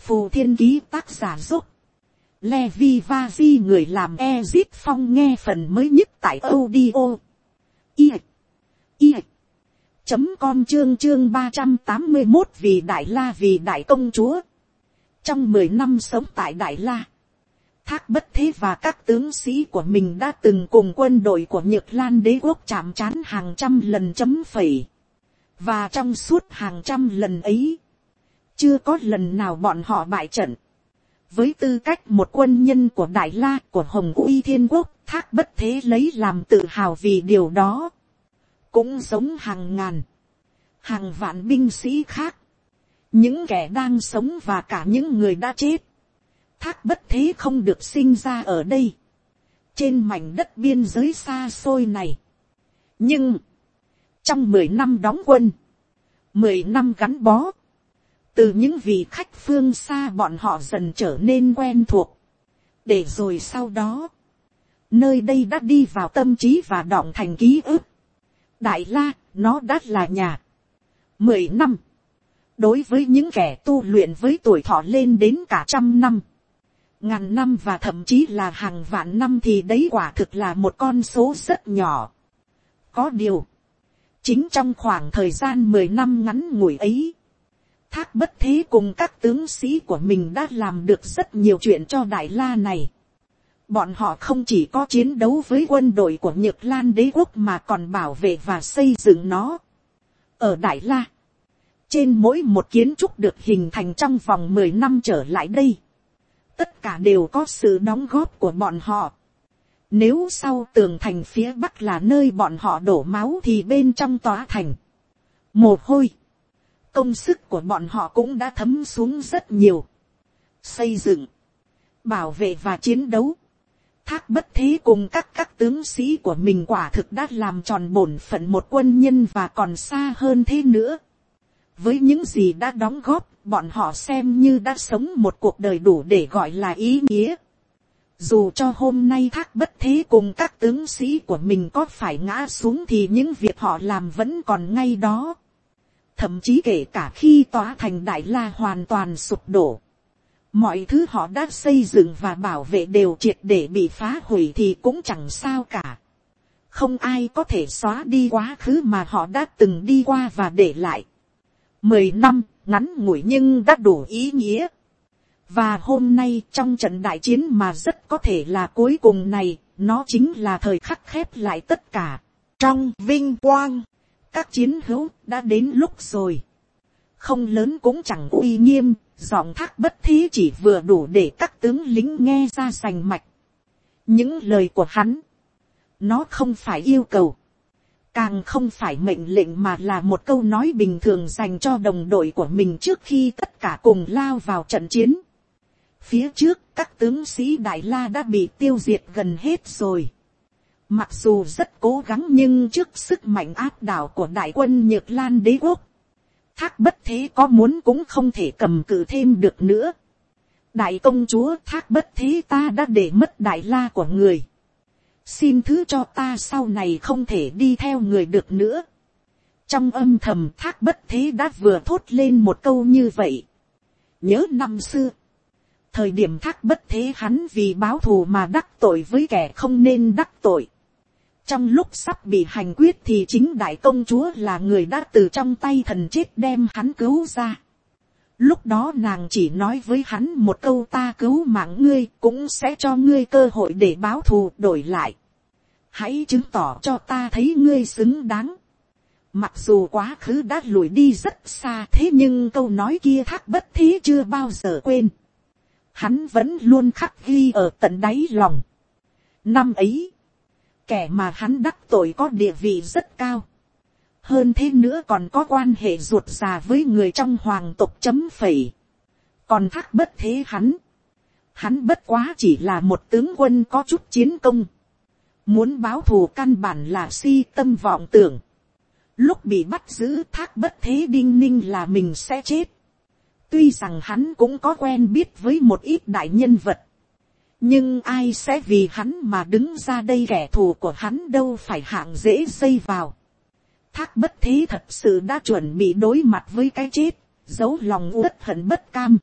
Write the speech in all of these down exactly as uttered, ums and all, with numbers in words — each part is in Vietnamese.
Phù Thiên Ký tác giả giúp. Levi Vazi người làm Ezit Phong nghe phần mới nhất tại audio. I. I. Chấm com chương chương ba trăm tám mươi một vì Đại La vì Đại Công Chúa. Trong mười năm sống tại Đại La, Thác Bất Thế và các tướng sĩ của mình đã từng cùng quân đội của Nhược Lan đế quốc chạm trán hàng trăm lần chấm phẩy. Và trong suốt hàng trăm lần ấy, chưa có lần nào bọn họ bại trận. Với tư cách một quân nhân của Đại La, của Hồng Uy Thiên Quốc, Thác Bất Thế lấy làm tự hào vì điều đó. Cũng giống hàng ngàn, hàng vạn binh sĩ khác, những kẻ đang sống và cả những người đã chết. Thác Bất Thế không được sinh ra ở đây, trên mảnh đất biên giới xa xôi này. Nhưng, trong mười năm đóng quân, mười năm gắn bó, từ những vị khách phương xa bọn họ dần trở nên quen thuộc. Để rồi sau đó, nơi đây đã đi vào tâm trí và đọng thành ký ức. Đại La, nó đã là nhà. Mười năm, đối với những kẻ tu luyện với tuổi thọ lên đến cả trăm năm, ngàn năm và thậm chí là hàng vạn năm thì đấy quả thực là một con số rất nhỏ. Có điều, chính trong khoảng thời gian mười năm ngắn ngủi ấy, Thác Bất Thế cùng các tướng sĩ của mình đã làm được rất nhiều chuyện cho Đại La này. Bọn họ không chỉ có chiến đấu với quân đội của Nhược Lan đế quốc mà còn bảo vệ và xây dựng nó. Ở Đại La, trên mỗi một kiến trúc được hình thành trong vòng mười năm trở lại đây, tất cả đều có sự đóng góp của bọn họ. Nếu sau tường thành phía bắc là nơi bọn họ đổ máu thì bên trong tòa thành, mồ hôi, công sức của bọn họ cũng đã thấm xuống rất nhiều. Xây dựng, bảo vệ và chiến đấu, Thác Bất Thế cùng các các tướng sĩ của mình quả thực đã làm tròn bổn phận một quân nhân và còn xa hơn thế nữa. Với những gì đã đóng góp, bọn họ xem như đã sống một cuộc đời đủ để gọi là ý nghĩa. Dù cho hôm nay Thác Bất Thế cùng các tướng sĩ của mình có phải ngã xuống thì những việc họ làm vẫn còn ngay đó. Thậm chí kể cả khi tòa thành Đại La hoàn toàn sụp đổ, mọi thứ họ đã xây dựng và bảo vệ đều triệt để bị phá hủy thì cũng chẳng sao cả. Không ai có thể xóa đi quá khứ mà họ đã từng đi qua và để lại. Mười năm, ngắn ngủi nhưng đã đủ ý nghĩa. Và hôm nay trong trận đại chiến mà rất có thể là cuối cùng này, nó chính là thời khắc khép lại tất cả. Trong vinh quang, các chiến hữu đã đến lúc rồi. Không lớn cũng chẳng uy nghiêm, giọng Thác Bất Thế chỉ vừa đủ để các tướng lính nghe ra rành mạch. Những lời của hắn, nó không phải yêu cầu, càng không phải mệnh lệnh mà là một câu nói bình thường dành cho đồng đội của mình trước khi tất cả cùng lao vào trận chiến. Phía trước các tướng sĩ Đại La đã bị tiêu diệt gần hết rồi. Mặc dù rất cố gắng nhưng trước sức mạnh áp đảo của đại quân Nhược Lan đế quốc, Thác Bất Thế có muốn cũng không thể cầm cự thêm được nữa. Đại công chúa, Thác Bất Thế ta đã để mất Đại La của người. Xin thứ cho ta sau này không thể đi theo người được nữa. Trong âm thầm Thác Bất Thế đã vừa thốt lên một câu như vậy. Nhớ năm xưa, thời điểm Thác Bất Thế hắn vì báo thù mà đắc tội với kẻ không nên đắc tội. Trong lúc sắp bị hành quyết thì chính đại công chúa là người đã từ trong tay thần chết đem hắn cứu ra. Lúc đó nàng chỉ nói với hắn một câu ta cứu mạng ngươi cũng sẽ cho ngươi cơ hội để báo thù đổi lại. Hãy chứng tỏ cho ta thấy ngươi xứng đáng. Mặc dù quá khứ đã lùi đi rất xa thế nhưng câu nói kia Thác Bất Thế chưa bao giờ quên. Hắn vẫn luôn khắc ghi ở tận đáy lòng. Năm ấy, kẻ mà hắn đắc tội có địa vị rất cao. Hơn thế nữa còn có quan hệ ruột già với người trong hoàng tộc chấm phẩy. Còn Thác Bất Thế hắn, hắn bất quá chỉ là một tướng quân có chút chiến công. Muốn báo thù căn bản là si tâm vọng tưởng. Lúc bị bắt giữ Thác Bất Thế đinh ninh là mình sẽ chết. Tuy rằng hắn cũng có quen biết với một ít đại nhân vật. Nhưng ai sẽ vì hắn mà đứng ra đây, kẻ thù của hắn đâu phải hạng dễ dây vào. Thác Bất Thế thật sự đã chuẩn bị đối mặt với cái chết, giấu lòng uất hận bất cam.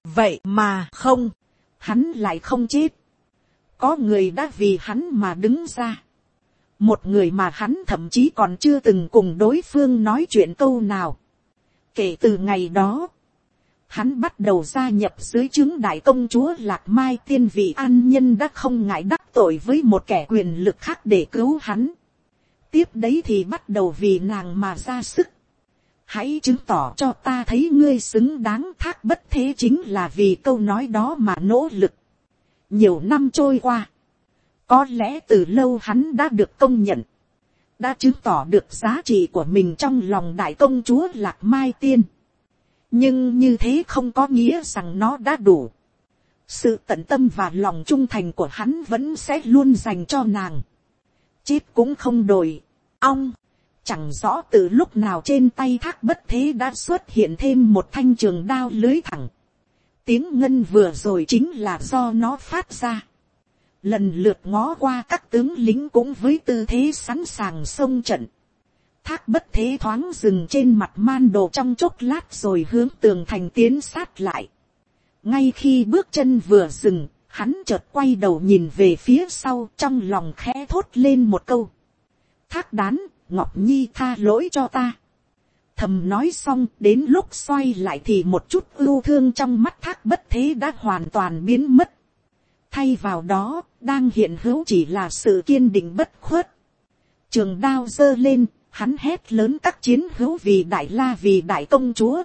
vậy mà không, hắn lại không chết, có người đã vì hắn mà đứng ra, một người mà hắn thậm chí còn chưa từng cùng đối phương nói chuyện câu nào. Kể từ ngày đó, hắn bắt đầu gia nhập dưới trướng đại công chúa Lạc Mai tiên vị an nhân đã không ngại đắc tội với một kẻ quyền lực khác để cứu hắn. Tiếp đấy thì bắt đầu vì nàng mà ra sức. Hãy chứng tỏ cho ta thấy ngươi xứng đáng. Thác Bất Thế chính là vì câu nói đó mà nỗ lực. Nhiều năm trôi qua, có lẽ từ lâu hắn đã được công nhận, đã chứng tỏ được giá trị của mình trong lòng đại công chúa Lạc Mai tiên. Nhưng như thế không có nghĩa rằng nó đã đủ. Sự tận tâm và lòng trung thành của hắn vẫn sẽ luôn dành cho nàng. Chết cũng không đổi. Ong, chẳng rõ từ lúc nào trên tay Thác Bất Thế đã xuất hiện thêm một thanh trường đao lưới thẳng. Tiếng ngân vừa rồi chính là do nó phát ra. Lần lượt ngó qua các tướng lính cũng với tư thế sẵn sàng xông trận. Thác Bất Thế thoáng dừng trên mặt man đồ trong chốc lát rồi hướng tường thành tiến sát lại. Ngay khi bước chân vừa dừng, hắn chợt quay đầu nhìn về phía sau, trong lòng khẽ thốt lên một câu. Thác Đán, Ngọc Nhi tha lỗi cho ta. Thầm nói xong, đến lúc xoay lại thì một chút ưu thương trong mắt Thác Bất Thế đã hoàn toàn biến mất. Thay vào đó, đang hiện hữu chỉ là sự kiên định bất khuất. Trường đao giơ lên, hắn hét lớn các chiến hữu vì Đại La vì Đại Công Chúa.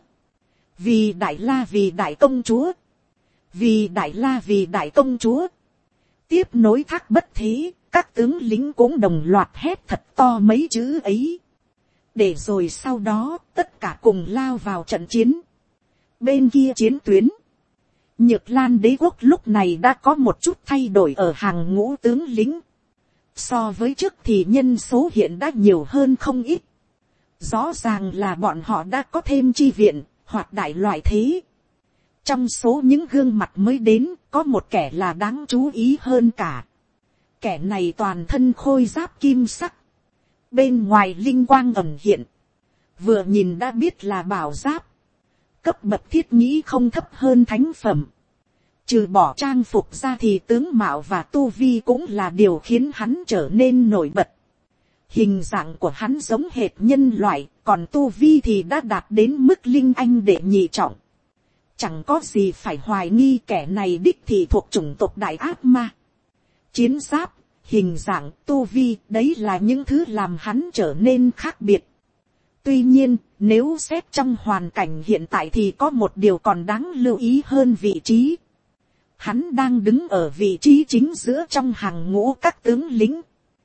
Vì Đại La vì Đại Công Chúa. Vì Đại La vì Đại Công Chúa. Tiếp nối Thác Bất Thế, các tướng lính cũng đồng loạt hét thật to mấy chữ ấy. Để rồi sau đó, tất cả cùng lao vào trận chiến. Bên kia chiến tuyến, Nhược Lan đế quốc lúc này đã có một chút thay đổi ở hàng ngũ tướng lính. So với trước thì nhân số hiện đã nhiều hơn không ít. Rõ ràng là bọn họ đã có thêm chi viện, hoặc đại loại thế. Trong số những gương mặt mới đến, có một kẻ là đáng chú ý hơn cả. Kẻ này toàn thân khôi giáp kim sắc. Bên ngoài linh quang ẩn hiện. Vừa nhìn đã biết là bảo giáp. Cấp bậc thiết nghĩ không thấp hơn thánh phẩm. Trừ bỏ trang phục ra thì tướng mạo và tu vi cũng là điều khiến hắn trở nên nổi bật. Hình dạng của hắn giống hệt nhân loại, còn tu vi thì đã đạt đến mức linh anh đệ nhị trọng. Chẳng có gì phải hoài nghi kẻ này đích thị thuộc chủng tộc đại ác ma. Chiến giáp, hình dạng, tu vi, đấy là những thứ làm hắn trở nên khác biệt. Tuy nhiên, nếu xét trong hoàn cảnh hiện tại thì có một điều còn đáng lưu ý hơn vị trí. Hắn đang đứng ở vị trí chính giữa trong hàng ngũ các tướng lính.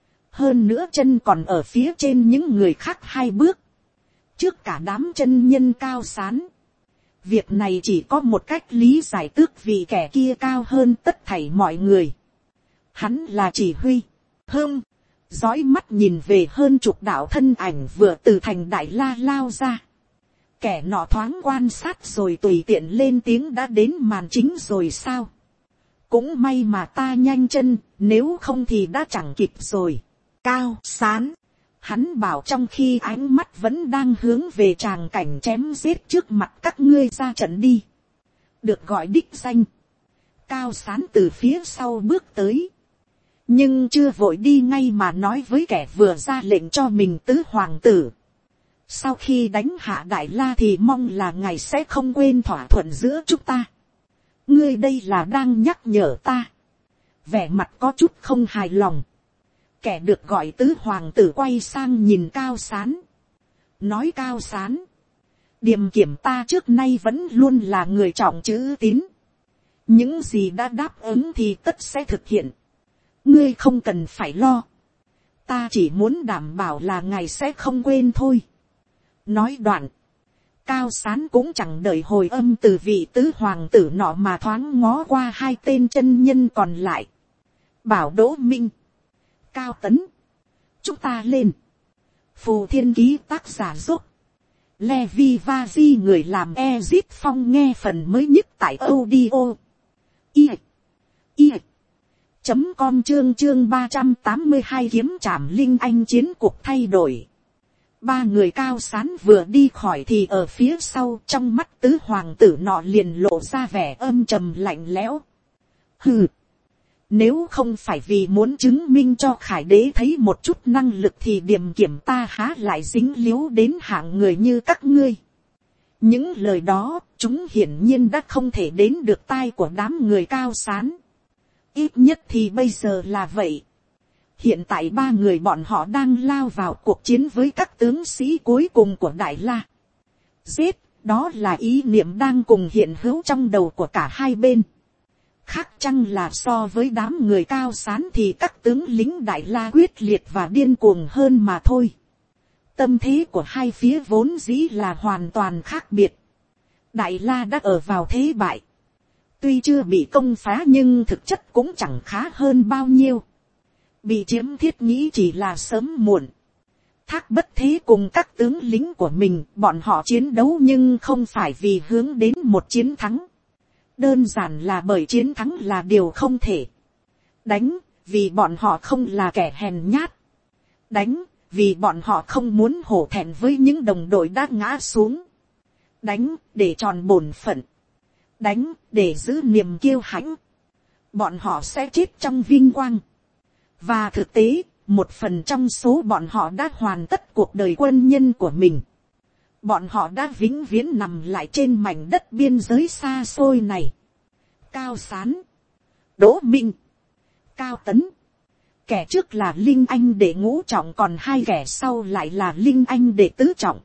Hơn nữa chân còn ở phía trên những người khác hai bước. Trước cả đám chân nhân cao sán. Việc này chỉ có một cách lý giải tước vì kẻ kia cao hơn tất thảy mọi người. Hắn là chỉ huy. Hơm. Dõi mắt nhìn về hơn chục đạo thân ảnh vừa từ thành Đại La lao ra. Kẻ nọ thoáng quan sát rồi tùy tiện lên tiếng đã đến màn chính rồi sao. Cũng may mà ta nhanh chân, nếu không thì đã chẳng kịp rồi. Cao Sán. Hắn bảo trong khi ánh mắt vẫn đang hướng về tràng cảnh chém giết trước mặt các ngươi ra trận đi. Được gọi đích danh. Cao Sán từ phía sau bước tới. Nhưng chưa vội đi ngay mà nói với kẻ vừa ra lệnh cho mình tứ hoàng tử. Sau khi đánh hạ Đại La thì mong là ngài sẽ không quên thỏa thuận giữa chúng ta. Ngươi đây là đang nhắc nhở ta. Vẻ mặt có chút không hài lòng. Kẻ được gọi tứ hoàng tử quay sang nhìn Cao Sán. Nói Cao Sán. Điềm kiểm ta trước nay vẫn luôn là người trọng chữ tín. Những gì đã đáp ứng thì tất sẽ thực hiện. Ngươi không cần phải lo. Ta chỉ muốn đảm bảo là ngài sẽ không quên thôi. Nói đoạn. Cao Sán cũng chẳng đợi hồi âm từ vị tứ hoàng tử nọ mà thoáng ngó qua hai tên chân nhân còn lại. Bảo Đỗ Minh. Cao Tấn. Chúng ta lên. Phù Thiên Ký tác giả giúp. Levi Vazi người làm Ezit Phong nghe phần mới nhất tại audio. I. I. Chấm com chương chương ba trăm tám mươi hai kiếm trảm linh anh chiến cuộc thay đổi. Ba người Cao Sán vừa đi khỏi thì ở phía sau trong mắt tứ hoàng tử nọ liền lộ ra vẻ âm trầm lạnh lẽo. Hừ, nếu không phải vì muốn chứng minh cho Khải đế thấy một chút năng lực thì Điềm Kiểm ta há lại dính líu đến hạng người như các ngươi. Những lời đó chúng hiển nhiên đã không thể đến được tai của đám người Cao Sán. Ít nhất thì bây giờ là vậy. Hiện tại ba người bọn họ đang lao vào cuộc chiến với các tướng sĩ cuối cùng của Đại La. Giết, đó là ý niệm đang cùng hiện hữu trong đầu của cả hai bên. Khác chăng là so với đám người Cao Sán thì các tướng lính Đại La quyết liệt và điên cuồng hơn mà thôi. Tâm thế của hai phía vốn dĩ là hoàn toàn khác biệt. Đại La đã ở vào thế bại. Tuy chưa bị công phá nhưng thực chất cũng chẳng khá hơn bao nhiêu. Bị chiếm Thiết Nghĩ chỉ là sớm muộn. Thác Bất Thế cùng các tướng lính của mình, bọn họ chiến đấu nhưng không phải vì hướng đến một chiến thắng. Đơn giản là bởi chiến thắng là điều không thể. Đánh, vì bọn họ không là kẻ hèn nhát. Đánh, vì bọn họ không muốn hổ thẹn với những đồng đội đã ngã xuống. Đánh, để tròn bổn phận. Đánh, để giữ niềm kiêu hãnh. Bọn họ sẽ chết trong vinh quang. Và thực tế, một phần trong số bọn họ đã hoàn tất cuộc đời quân nhân của mình. Bọn họ đã vĩnh viễn nằm lại trên mảnh đất biên giới xa xôi này. Cao Sán, Đỗ Minh, Cao Tấn. Kẻ trước là Linh Anh đệ ngũ trọng, còn hai kẻ sau lại là Linh Anh đệ tứ trọng.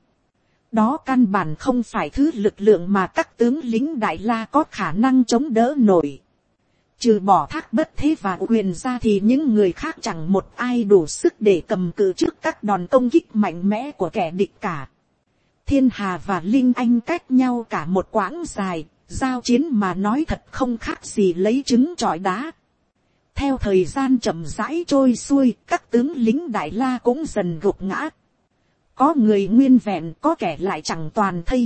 Đó căn bản không phải thứ lực lượng mà các tướng lính Đại La có khả năng chống đỡ nổi. Trừ bỏ Thác Bất Thế và Quyền ra thì những người khác chẳng một ai đủ sức để cầm cự trước các đòn công kích mạnh mẽ của kẻ địch cả. Thiên Hà và Linh Anh cách nhau cả một quãng dài, giao chiến mà nói thật không khác gì lấy trứng trọi đá. Theo thời gian chậm rãi trôi xuôi, các tướng lính Đại La cũng dần gục ngã. Có người nguyên vẹn, có kẻ lại chẳng toàn thây.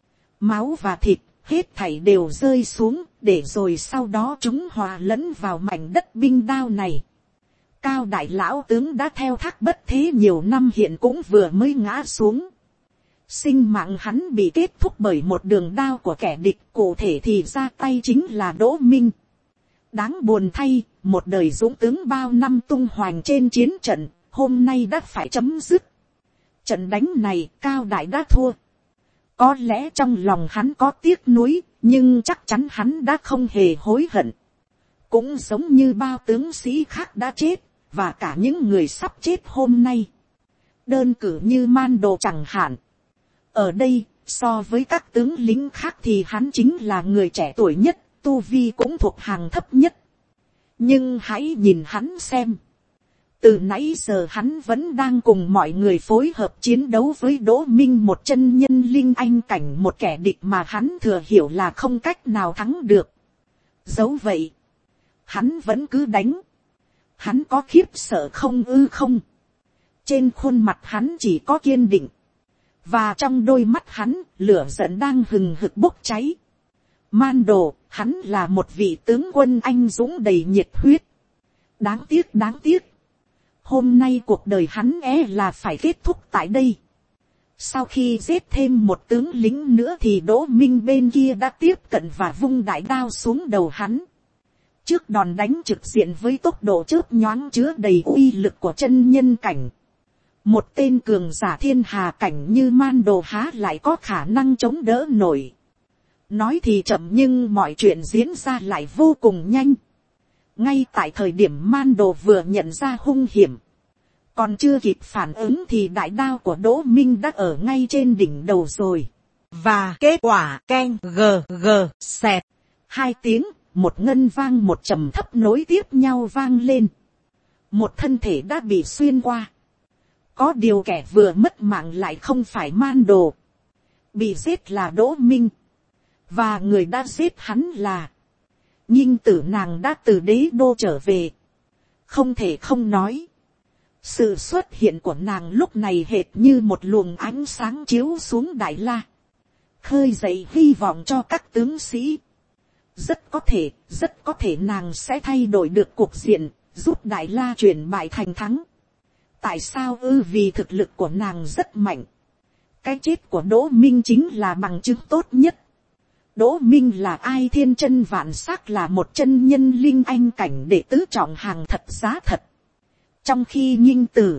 Máu và thịt, hết thảy đều rơi xuống, để rồi sau đó chúng hòa lẫn vào mảnh đất binh đao này. Cao đại lão tướng đã theo Thác Bất Thế nhiều năm hiện cũng vừa mới ngã xuống. Sinh mạng hắn bị kết thúc bởi một đường đao của kẻ địch, cụ thể thì ra tay chính là Đỗ Minh. Đáng buồn thay, một đời dũng tướng bao năm tung hoành trên chiến trận, hôm nay đã phải chấm dứt. Trận đánh này Cao đại đã thua. Có lẽ trong lòng hắn có tiếc nuối, nhưng chắc chắn hắn đã không hề hối hận. Cũng giống như bao tướng sĩ khác đã chết, và cả những người sắp chết hôm nay. Đơn cử như Man Đồ chẳng hạn. Ở đây, so với các tướng lính khác thì hắn chính là người trẻ tuổi nhất, tu vi cũng thuộc hàng thấp nhất. Nhưng hãy nhìn hắn xem. Từ nãy giờ hắn vẫn đang cùng mọi người phối hợp chiến đấu với Đỗ Minh, một chân nhân Linh Anh cảnh, một kẻ địch mà hắn thừa hiểu là không cách nào thắng được. Dẫu vậy, hắn vẫn cứ đánh. Hắn có khiếp sợ không ư không? Trên khuôn mặt hắn chỉ có kiên định. Và trong đôi mắt hắn, lửa giận đang hừng hực bốc cháy. Man Đồ, hắn là một vị tướng quân anh dũng đầy nhiệt huyết. Đáng tiếc, đáng tiếc. Hôm nay cuộc đời hắn é là phải kết thúc tại đây. Sau khi giết thêm một tướng lính nữa thì Đỗ Minh bên kia đã tiếp cận và vung đại đao xuống đầu hắn. Trước đòn đánh trực diện với tốc độ chớp nhoáng chứa đầy uy lực của chân nhân cảnh. Một tên cường giả thiên hà cảnh như Man Đồ há lại có khả năng chống đỡ nổi. Nói thì chậm nhưng mọi chuyện diễn ra lại vô cùng nhanh. Ngay tại thời điểm Man Đồ vừa nhận ra hung hiểm, còn chưa kịp phản ứng thì đại đao của Đỗ Minh đã ở ngay trên đỉnh đầu rồi. Và kết quả keng gờ gờ xẹt. Hai tiếng, một ngân vang một trầm thấp nối tiếp nhau vang lên. Một thân thể đã bị xuyên qua. Có điều kẻ vừa mất mạng lại không phải Man Đồ. Bị giết là Đỗ Minh. Và người đã giết hắn là Nhinh tử nàng đã từ đế đô trở về. Không thể không nói. Sự xuất hiện của nàng lúc này hệt như một luồng ánh sáng chiếu xuống Đại La. Khơi dậy hy vọng cho các tướng sĩ. Rất có thể, rất có thể nàng sẽ thay đổi được cuộc diện, giúp Đại La chuyển bại thành thắng. Tại sao ư? Vì thực lực của nàng rất mạnh. Cái chết của Đỗ Minh chính là bằng chứng tốt nhất. Đỗ Minh là ai? Thiên chân vạn sắc, là một chân nhân linh anh cảnh đệ tứ trọng, hàng thật giá thật. Trong khi Nghinh Tử,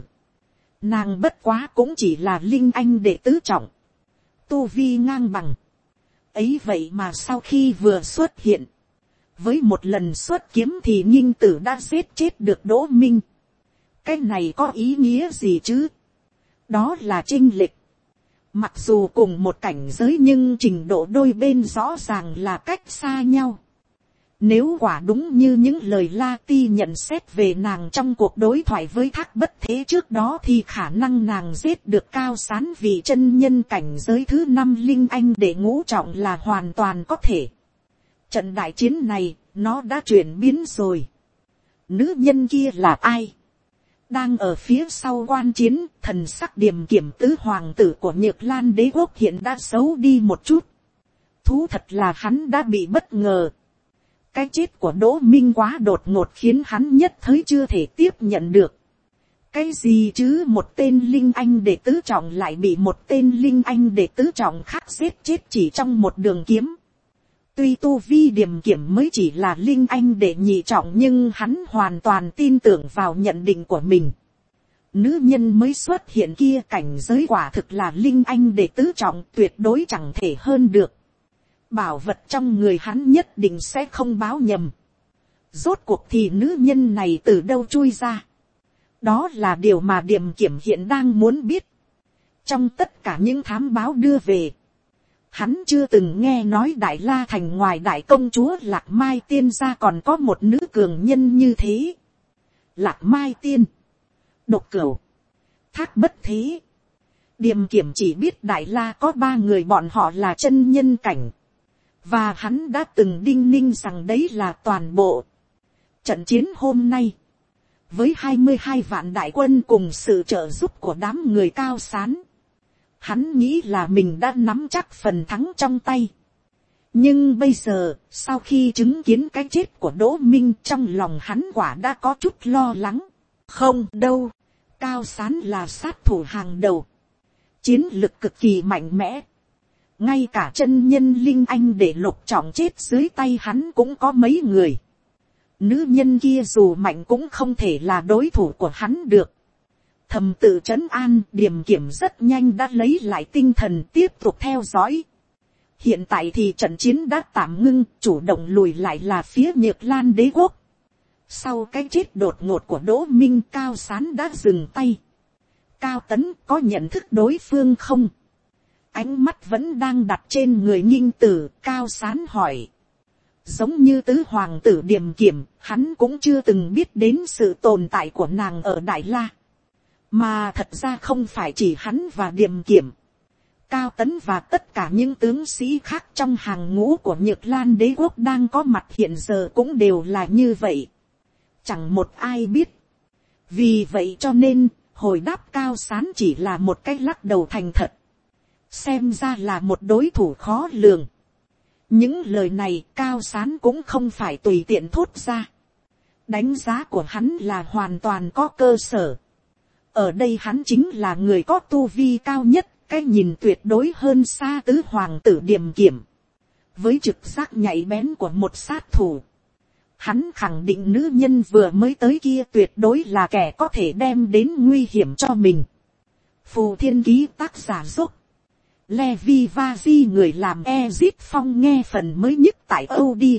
nàng bất quá cũng chỉ là linh anh đệ tứ trọng, tu vi ngang bằng. Ấy vậy mà sau khi vừa xuất hiện, với một lần xuất kiếm thì Nghinh Tử đã giết chết được Đỗ Minh. Cái này có ý nghĩa gì chứ? Đó là chênh lệch. Mặc dù cùng một cảnh giới nhưng trình độ đôi bên rõ ràng là cách xa nhau. Nếu quả đúng như những lời La Ti nhận xét về nàng trong cuộc đối thoại với Thác Bất Thế trước đó, thì khả năng nàng giết được Cao Sán vì chân nhân cảnh giới thứ năm linh anh để ngũ trọng là hoàn toàn có thể. Trận đại chiến này, nó đã chuyển biến rồi. Nữ nhân kia là ai? Đang ở phía sau quan chiến, thần sắc điềm kiểm tứ hoàng tử của Nhược Lan đế quốc hiện đã xấu đi một chút. Thú thật là hắn đã bị bất ngờ. Cái chết của Đỗ Minh quá đột ngột khiến hắn nhất thời chưa thể tiếp nhận được. Cái gì chứ, một tên linh anh đệ tứ trọng lại bị một tên linh anh đệ tứ trọng khác giết chết chỉ trong một đường kiếm. Tuy tu vi điềm kiểm mới chỉ là linh anh đệ nhị trọng, nhưng hắn hoàn toàn tin tưởng vào nhận định của mình. Nữ nhân mới xuất hiện kia cảnh giới quả thực là linh anh đệ tứ trọng, tuyệt đối chẳng thể hơn được. Bảo vật trong người hắn nhất định sẽ không báo nhầm. Rốt cuộc thì nữ nhân này từ đâu chui ra? Đó là điều mà điềm kiểm hiện đang muốn biết. Trong tất cả những thám báo đưa về, hắn chưa từng nghe nói Đại La Thành ngoài đại công chúa Lạc Mai Tiên ra còn có một nữ cường nhân như thế. Lạc Mai Tiên, Độc Cửu, Thác Bất Thế. Điềm kiểm chỉ biết Đại La có ba người, bọn họ là chân nhân cảnh. Và hắn đã từng đinh ninh rằng đấy là toàn bộ. Trận chiến hôm nay, với hai mươi hai vạn đại quân cùng sự trợ giúp của đám người Cao Sán, hắn nghĩ là mình đã nắm chắc phần thắng trong tay. Nhưng bây giờ, sau khi chứng kiến cái chết của Đỗ Minh, trong lòng hắn quả đã có chút lo lắng. Không đâu, Cao Sán là sát thủ hàng đầu, chiến lực cực kỳ mạnh mẽ. Ngay cả chân nhân linh anh để lục trọng chết dưới tay hắn cũng có mấy người. Nữ nhân kia dù mạnh cũng không thể là đối thủ của hắn được. Thầm tự trấn an, điềm kiểm rất nhanh đã lấy lại tinh thần tiếp tục theo dõi. Hiện tại thì trận chiến đã tạm ngưng, chủ động lùi lại là phía Nhược Lan đế quốc. Sau cái chết đột ngột của Đỗ Minh, Cao Sán đã dừng tay. Cao Tấn có nhận thức đối phương không? Ánh mắt vẫn đang đặt trên người Nghinh Tử, Cao Sán hỏi. Giống như tứ hoàng tử điềm kiểm, hắn cũng chưa từng biết đến sự tồn tại của nàng ở Đại La. Mà thật ra không phải chỉ hắn và điềm kiểm. Cao Tấn và tất cả những tướng sĩ khác trong hàng ngũ của Nhược Lan đế quốc đang có mặt hiện giờ cũng đều là như vậy. Chẳng một ai biết. Vì vậy cho nên, hồi đáp Cao Sán chỉ là một cái lắc đầu thành thật. Xem ra là một đối thủ khó lường. Những lời này Cao Sán cũng không phải tùy tiện thốt ra. Đánh giá của hắn là hoàn toàn có cơ sở. Ở đây hắn chính là người có tu vi cao nhất, cái nhìn tuyệt đối hơn xa tứ hoàng tử điềm kiểm. Với trực giác nhạy bén của một sát thủ, hắn khẳng định nữ nhân vừa mới tới kia tuyệt đối là kẻ có thể đem đến nguy hiểm cho mình. Phù Thiên Ký tác giả dốc Levi Vazi người làm Ezit Phong nghe phần mới nhất tại audio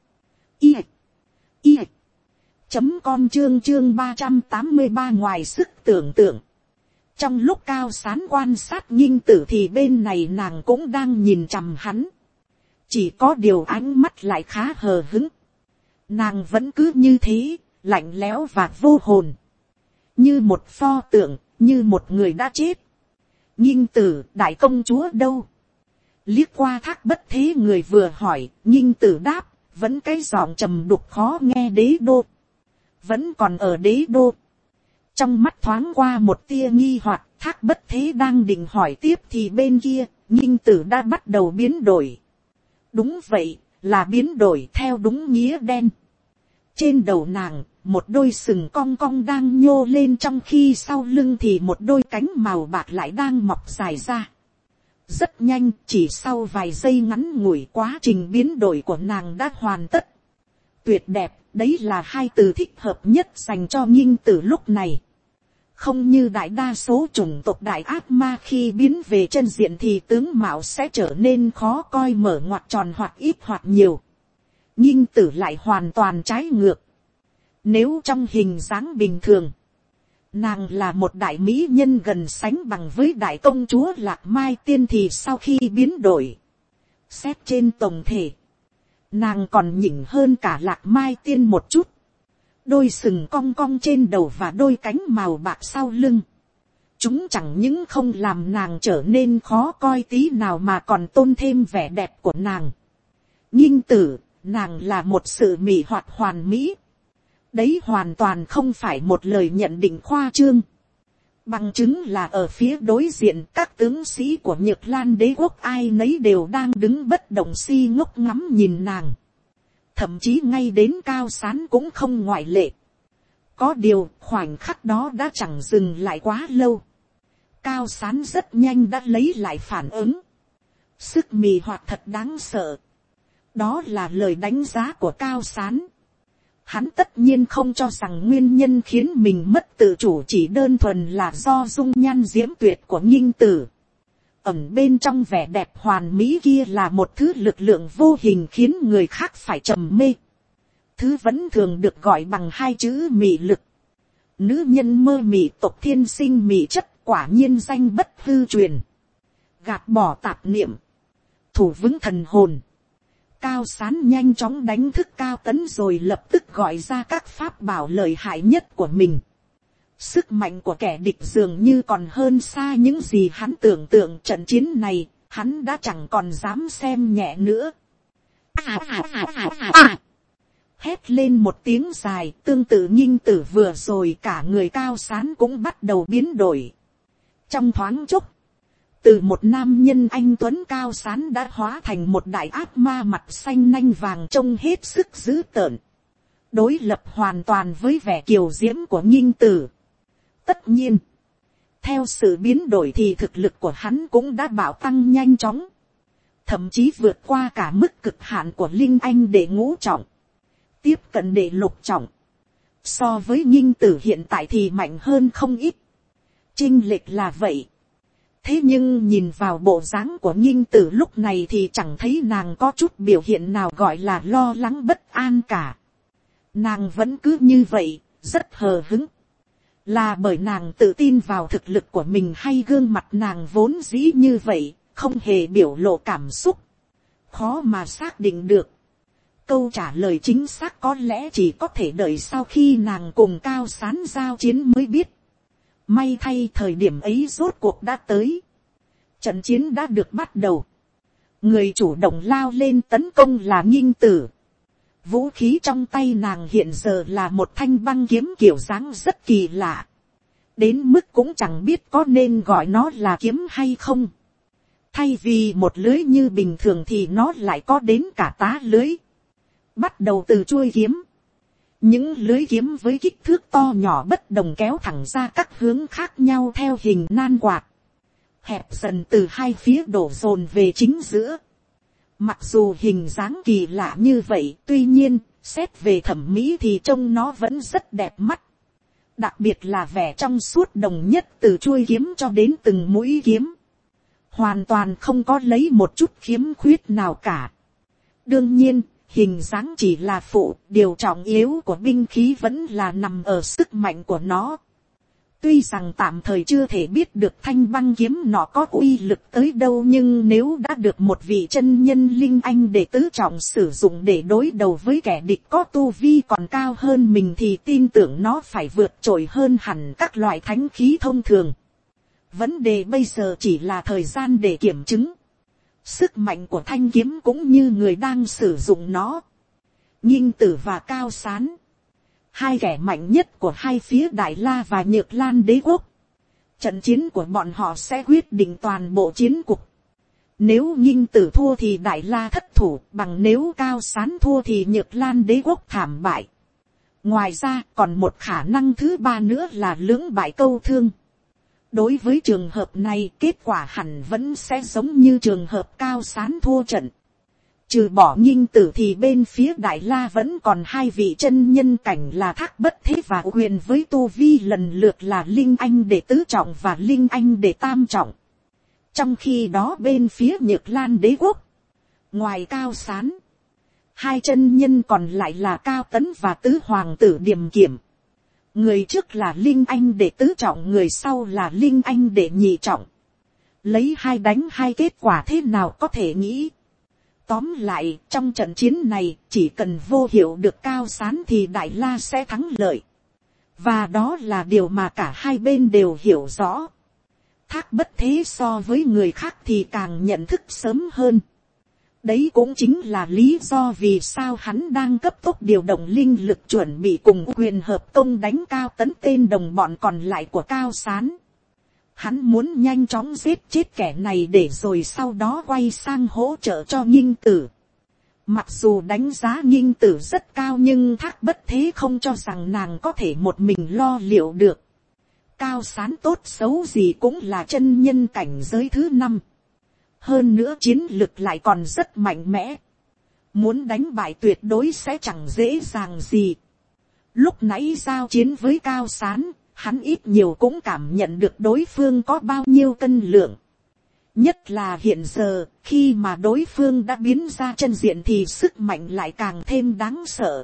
i i chấm com chương chương ba trăm tám mươi ba ngoài sức tưởng tượng. Trong lúc Cao Sán quan sát Nghinh Tử thì bên này nàng cũng đang nhìn chằm hắn. Chỉ có điều ánh mắt lại khá hờ hững. Nàng vẫn cứ như thế, lạnh lẽo và vô hồn. Như một pho tượng, như một người đã chết. Nghinh Tử, đại công chúa đâu? Liếc qua Thác Bất Thế người vừa hỏi, Nghinh Tử đáp, vẫn cái giọng trầm đục khó nghe, đế đô. Vẫn còn ở đế đô. Trong mắt thoáng qua một tia nghi hoặc, Thác Bất Thế đang định hỏi tiếp thì bên kia, Nghinh Tử đã bắt đầu biến đổi. Đúng vậy, là biến đổi theo đúng nghĩa đen. Trên đầu nàng, một đôi sừng cong cong đang nhô lên, trong khi sau lưng thì một đôi cánh màu bạc lại đang mọc dài ra. Rất nhanh, chỉ sau vài giây ngắn ngủi, quá trình biến đổi của nàng đã hoàn tất. Tuyệt đẹp, đấy là hai từ thích hợp nhất dành cho Nghinh Tử lúc này. Không như đại đa số chủng tộc đại ác ma, khi biến về chân diện thì tướng mạo sẽ trở nên khó coi, mở ngoặt tròn hoặc ít hoặc nhiều. Nghinh Tử lại hoàn toàn trái ngược. Nếu trong hình dáng bình thường, nàng là một đại mỹ nhân gần sánh bằng với đại công chúa Lạc Mai Tiên, thì sau khi biến đổi, xét trên tổng thể, nàng còn nhỉnh hơn cả Lạc Mai Tiên một chút. Đôi sừng cong cong trên đầu và đôi cánh màu bạc sau lưng, chúng chẳng những không làm nàng trở nên khó coi tí nào mà còn tôn thêm vẻ đẹp của nàng. Nghinh Tử, nàng là một sự mỹ hoạt hoàn mỹ. Đấy hoàn toàn không phải một lời nhận định khoa trương. Bằng chứng là ở phía đối diện, các tướng sĩ của Nhược Lan đế quốc ai nấy đều đang đứng bất động si ngốc ngắm nhìn nàng. Thậm chí ngay đến Cao Sán cũng không ngoại lệ. Có điều khoảnh khắc đó đã chẳng dừng lại quá lâu. Cao Sán rất nhanh đã lấy lại phản ứng. Sức mì hoạt thật đáng sợ. Đó là lời đánh giá của Cao Sán. Hắn tất nhiên không cho rằng nguyên nhân khiến mình mất tự chủ chỉ đơn thuần là do dung nhan diễm tuyệt của Nghinh Tử. Ẩn bên trong vẻ đẹp hoàn mỹ kia là một thứ lực lượng vô hình khiến người khác phải trầm mê. Thứ vẫn thường được gọi bằng hai chữ mị lực. Nữ nhân mơ mị tộc thiên sinh mị chất, quả nhiên danh bất hư truyền. Gạt bỏ tạp niệm, thủ vững thần hồn. Cao Sán nhanh chóng đánh thức Cao Tấn rồi lập tức gọi ra các pháp bảo lợi hại nhất của mình. Sức mạnh của kẻ địch dường như còn hơn xa những gì hắn tưởng tượng. Trận chiến này, hắn đã chẳng còn dám xem nhẹ nữa. À, à, à, à, à, à. Hét lên một tiếng dài, tương tự Nghinh Tử vừa rồi, cả người Cao Sán cũng bắt đầu biến đổi. Trong thoáng chốc, từ một nam nhân anh tuấn, Cao Sán đã hóa thành một đại ác ma mặt xanh nanh vàng trông hết sức dữ tợn. Đối lập hoàn toàn với vẻ kiều diễm của Nghinh Tử. Tất nhiên, theo sự biến đổi thì thực lực của hắn cũng đã bạo tăng nhanh chóng. Thậm chí vượt qua cả mức cực hạn của Linh Anh đệ ngũ trọng. Tiếp cận đệ lục trọng. So với Nghinh Tử hiện tại thì mạnh hơn không ít. Chênh lệch là vậy. Thế nhưng nhìn vào bộ dáng của Nghinh Tử lúc này thì chẳng thấy nàng có chút biểu hiện nào gọi là lo lắng bất an cả. Nàng vẫn cứ như vậy, rất hờ hững. Là bởi nàng tự tin vào thực lực của mình, hay gương mặt nàng vốn dĩ như vậy, không hề biểu lộ cảm xúc. Khó mà xác định được. Câu trả lời chính xác có lẽ chỉ có thể đợi sau khi nàng cùng Cao Sán giao chiến mới biết. May thay thời điểm ấy rốt cuộc đã tới. Trận chiến đã được bắt đầu. Người chủ động lao lên tấn công là Nghinh Tử. Vũ khí trong tay nàng hiện giờ là một thanh băng kiếm kiểu dáng rất kỳ lạ. Đến mức cũng chẳng biết có nên gọi nó là kiếm hay không. Thay vì một lưới như bình thường thì nó lại có đến cả tá lưới. Bắt đầu từ chuôi kiếm. Những lưới kiếm với kích thước to nhỏ bất đồng kéo thẳng ra các hướng khác nhau theo hình nan quạt. Hẹp dần từ hai phía đổ dồn về chính giữa. Mặc dù hình dáng kỳ lạ như vậy, tuy nhiên, xét về thẩm mỹ thì trông nó vẫn rất đẹp mắt. Đặc biệt là vẻ trong suốt đồng nhất từ chuôi kiếm cho đến từng mũi kiếm. Hoàn toàn không có lấy một chút khiếm khuyết nào cả. Đương nhiên, hình dáng chỉ là phụ, điều trọng yếu của binh khí vẫn là nằm ở sức mạnh của nó. Tuy rằng tạm thời chưa thể biết được thanh băng kiếm nó có uy lực tới đâu, nhưng nếu đã được một vị chân nhân linh anh để tứ trọng sử dụng để đối đầu với kẻ địch có tu vi còn cao hơn mình thì tin tưởng nó phải vượt trội hơn hẳn các loại thánh khí thông thường. Vấn đề bây giờ chỉ là thời gian để kiểm chứng. Sức mạnh của thanh kiếm cũng như người đang sử dụng nó. Nghinh Tử và Cao Sán, hai kẻ mạnh nhất của hai phía Đại La và Nhược Lan đế quốc. Trận chiến của bọn họ sẽ quyết định toàn bộ chiến cục. Nếu Nghinh Tử thua thì Đại La thất thủ, bằng nếu Cao Sán thua thì Nhược Lan đế quốc thảm bại. Ngoài ra còn một khả năng thứ ba nữa là lưỡng bại câu thương. Đối với trường hợp này, kết quả hẳn vẫn sẽ giống như trường hợp Cao Sán thua trận. Trừ bỏ Nghinh Tử thì bên phía Đại La vẫn còn hai vị chân nhân cảnh là Thác Bất Thế và Huyền với tu vi lần lượt là Linh Anh đệ tứ trọng và Linh Anh đệ tam trọng. Trong khi đó bên phía Nhược Lan Đế quốc, ngoài Cao Sán, hai chân nhân còn lại là Cao Tấn và Tứ Hoàng tử Điềm Kiểm. Người trước là Linh Anh đệ tứ trọng, người sau là Linh Anh đệ nhị trọng. Lấy hai đánh hai, kết quả thế nào có thể nghĩ. Tóm lại, trong trận chiến này, chỉ cần vô hiệu được Cao Sán thì Đại La sẽ thắng lợi. Và đó là điều mà cả hai bên đều hiểu rõ. Thác Bất Thế so với người khác thì càng nhận thức sớm hơn. Đấy cũng chính là lý do vì sao hắn đang cấp tốc điều động linh lực chuẩn bị cùng Huyền hợp công đánh Cao Tấn tên đồng bọn còn lại của Cao Sán. Hắn muốn nhanh chóng giết chết kẻ này để rồi sau đó quay sang hỗ trợ cho Nghinh Tử. Mặc dù đánh giá Nghinh Tử rất cao nhưng Thác Bất Thế không cho rằng nàng có thể một mình lo liệu được. Cao Sán tốt xấu gì cũng là chân nhân cảnh giới thứ năm. Hơn nữa chiến lực lại còn rất mạnh mẽ. Muốn đánh bại tuyệt đối sẽ chẳng dễ dàng gì. Lúc nãy giao chiến với Cao Sán, hắn ít nhiều cũng cảm nhận được đối phương có bao nhiêu cân lượng. Nhất là hiện giờ, khi mà đối phương đã biến ra chân diện thì sức mạnh lại càng thêm đáng sợ.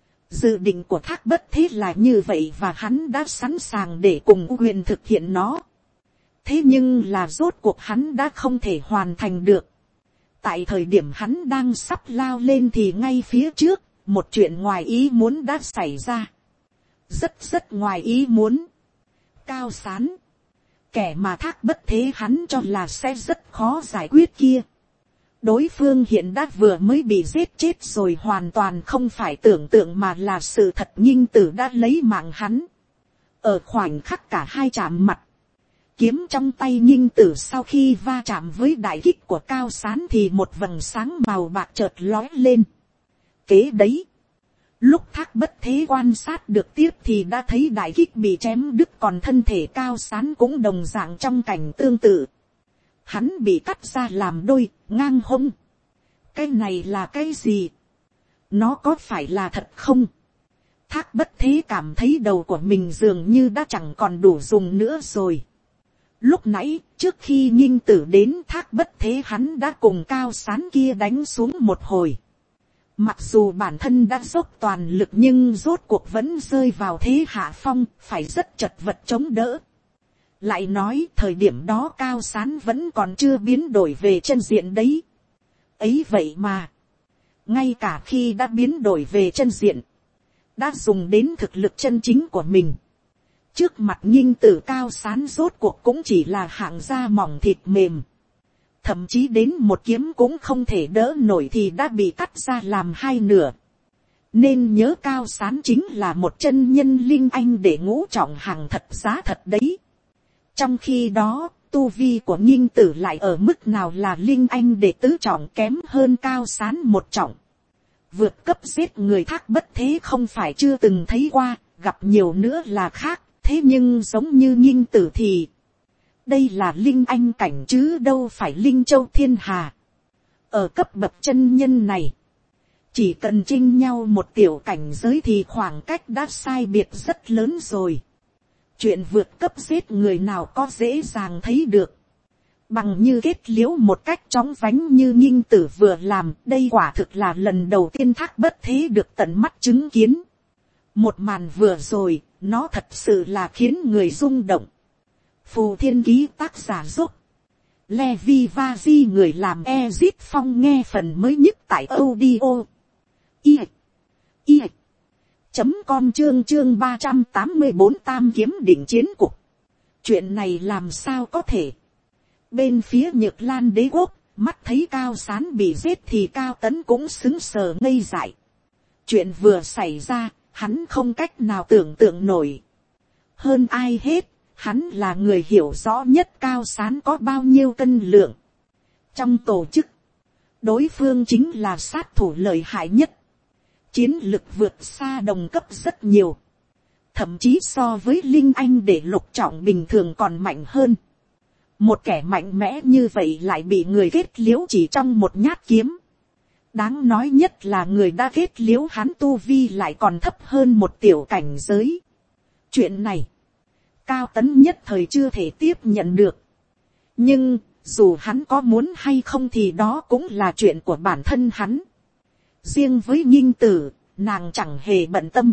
Dự định của Thác Bất Thế là như vậy và hắn đã sẵn sàng để cùng Huyền thực hiện nó. Thế nhưng là rốt cuộc hắn đã không thể hoàn thành được. Tại thời điểm hắn đang sắp lao lên thì ngay phía trước, một chuyện ngoài ý muốn đã xảy ra. Rất rất ngoài ý muốn. Cao Sán, kẻ mà Thác Bất Thế hắn cho là sẽ rất khó giải quyết kia, đối phương hiện đã vừa mới bị giết chết rồi, hoàn toàn không phải tưởng tượng mà là sự thật. Nghinh Tử đã lấy mạng hắn. Ở khoảnh khắc cả hai chạm mặt, kiếm trong tay Nghinh Tử sau khi va chạm với đại kích của Cao Sán thì một vầng sáng màu bạc chợt lói lên. Kế đấy, lúc Thác Bất Thế quan sát được tiếp thì đã thấy đại kích bị chém đứt, còn thân thể Cao Sán cũng đồng dạng trong cảnh tương tự. Hắn bị cắt ra làm đôi, ngang hông. Cái này là cái gì? Nó có phải là thật không? Thác Bất Thế cảm thấy đầu của mình dường như đã chẳng còn đủ dùng nữa rồi. Lúc nãy, trước khi Nghinh Tử đến, Thác Bất Thế hắn đã cùng Cao Sán kia đánh xuống một hồi. Mặc dù bản thân đã dốc toàn lực nhưng rốt cuộc vẫn rơi vào thế hạ phong, phải rất chật vật chống đỡ. Lại nói thời điểm đó Cao Sán vẫn còn chưa biến đổi về chân diện đấy. Ấy vậy mà, ngay cả khi đã biến đổi về chân diện, đã dùng đến thực lực chân chính của mình, trước mặt Nghinh Tử Cao Sán rốt cuộc cũng chỉ là hạng da mỏng thịt mềm. Thậm chí đến một kiếm cũng không thể đỡ nổi thì đã bị cắt ra làm hai nửa. Nên nhớ Cao Sán chính là một chân nhân Linh Anh để ngũ trọng hàng thật giá thật đấy. Trong khi đó, tu vi của Nghinh Tử lại ở mức nào là Linh Anh để tứ trọng, kém hơn Cao Sán một trọng. Vượt cấp giết người Thác Bất Thế không phải chưa từng thấy qua, gặp nhiều nữa là khác. Thế nhưng giống như Nghinh Tử thì đây là Linh Anh cảnh chứ đâu phải Linh Châu Thiên Hà. Ở cấp bậc chân nhân này, chỉ cần chênh nhau một tiểu cảnh giới thì khoảng cách đã sai biệt rất lớn rồi. Chuyện vượt cấp giết người nào có dễ dàng thấy được. Bằng như kết liễu một cách chóng vánh như Nghinh Tử vừa làm, đây quả thực là lần đầu tiên Thác Bất Thế được tận mắt chứng kiến. Một màn vừa rồi, nó thật sự là khiến người rung động. Phù Thiên Ký tác giả giúp Levi Vazi người làm Ezit Phong nghe phần mới nhất tại audio i i chấm com chương chương ba trăm tám mươi bốn tam kiếm định chiến cục. Chuyện này làm sao có thể? Bên phía Nhược Lan Đế quốc, mắt thấy Cao Sán bị giết thì Cao Tấn cũng xứng sờ ngây dại. Chuyện vừa xảy ra, hắn không cách nào tưởng tượng nổi. Hơn ai hết, hắn là người hiểu rõ nhất Cao Sán có bao nhiêu cân lượng. Trong tổ chức, đối phương chính là sát thủ lợi hại nhất. chiến lực vượt xa đồng cấp rất nhiều, thậm chí so với linh anh để lục trọng bình thường còn mạnh hơn. Một kẻ mạnh mẽ như vậy lại bị người kết liễu chỉ trong một nhát kiếm. Đáng nói nhất là người đã kết liễu hắn tu vi lại còn thấp hơn một tiểu cảnh giới. Chuyện này, Cao Tấn nhất thời chưa thể tiếp nhận được. Nhưng, dù hắn có muốn hay không thì đó cũng là chuyện của bản thân hắn. Riêng với Nghinh Tử, nàng chẳng hề bận tâm.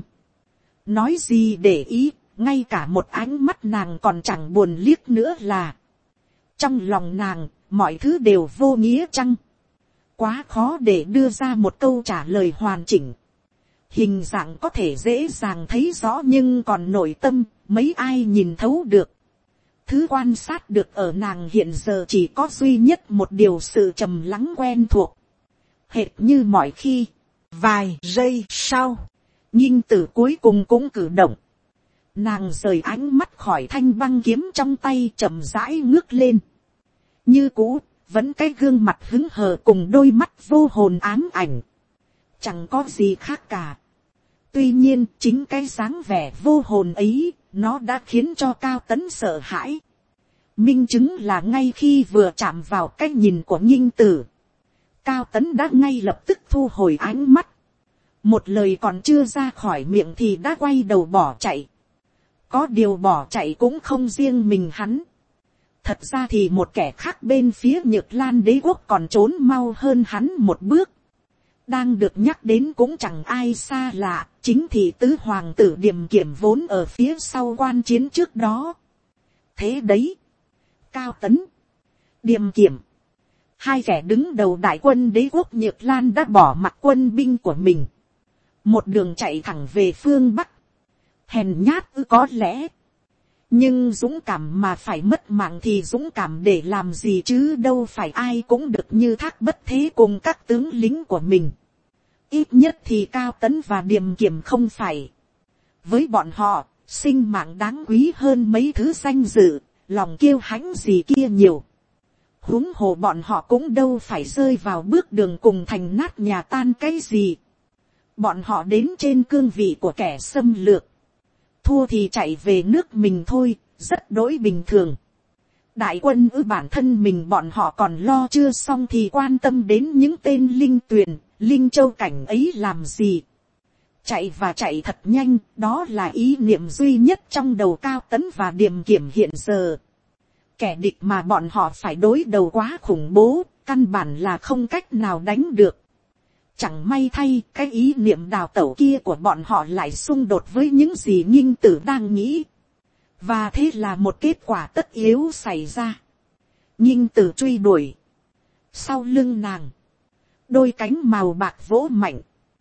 Nói gì để ý, ngay cả một ánh mắt nàng còn chẳng buồn liếc nữa là. Trong lòng nàng, mọi thứ đều vô nghĩa chăng? Quá khó để đưa ra một câu trả lời hoàn chỉnh. Hình dạng có thể dễ dàng thấy rõ nhưng còn nội tâm, mấy ai nhìn thấu được. Thứ quan sát được ở nàng hiện giờ chỉ có duy nhất một điều sự trầm lắng quen thuộc. Hệt như mọi khi, vài giây sau, Nghinh Tử cuối cùng cũng cử động. Nàng rời ánh mắt khỏi thanh băng kiếm trong tay chậm rãi ngước lên. Như cũ, vẫn cái gương mặt hứng hờ cùng đôi mắt vô hồn ám ảnh. Chẳng có gì khác cả. Tuy nhiên, chính cái dáng vẻ vô hồn ấy, nó đã khiến cho Cao Tấn sợ hãi. Minh chứng là ngay khi vừa chạm vào cái nhìn của Nghinh Tử, Cao Tấn đã ngay lập tức thu hồi ánh mắt. Một lời còn chưa ra khỏi miệng thì đã quay đầu bỏ chạy. Có điều bỏ chạy cũng không riêng mình hắn. Thật ra thì một kẻ khác bên phía Nhược Lan đế quốc còn trốn mau hơn hắn một bước. Đang được nhắc đến cũng chẳng ai xa lạ, chính thị tứ hoàng tử Điềm Kiểm vốn ở phía sau quan chiến trước đó. Thế đấy, Cao Tấn, Điềm Kiểm, hai kẻ đứng đầu đại quân đế quốc Nhược Lan đã bỏ mặc quân binh của mình. Một đường chạy thẳng về phương Bắc. Hèn nhát ư có lẽ. Nhưng dũng cảm mà phải mất mạng thì dũng cảm để làm gì chứ, đâu phải ai cũng được như Thác Bất Thế cùng các tướng lính của mình. Ít nhất thì Cao Tấn và Điềm Kiểm không phải. Với bọn họ, sinh mạng đáng quý hơn mấy thứ danh dự, lòng kiêu hãnh gì kia nhiều. Huống hồ bọn họ cũng đâu phải rơi vào bước đường cùng thành nát nhà tan cái gì. Bọn họ đến trên cương vị của kẻ xâm lược. Thua thì chạy về nước mình thôi, rất đỗi bình thường. Đại quân ư bản thân mình bọn họ còn lo chưa xong thì quan tâm đến những tên Linh Tuyền, Linh Châu cảnh ấy làm gì. Chạy và chạy thật nhanh, đó là ý niệm duy nhất trong đầu Cao Tấn và Điềm Kiểm hiện giờ. Kẻ địch mà bọn họ phải đối đầu quá khủng bố, căn bản là không cách nào đánh được. Chẳng may thay, cái ý niệm đào tẩu kia của bọn họ lại xung đột với những gì Nghinh Tử đang nghĩ. Và thế là một kết quả tất yếu xảy ra. Nghinh Tử truy đuổi. Sau lưng nàng, đôi cánh màu bạc vỗ mạnh.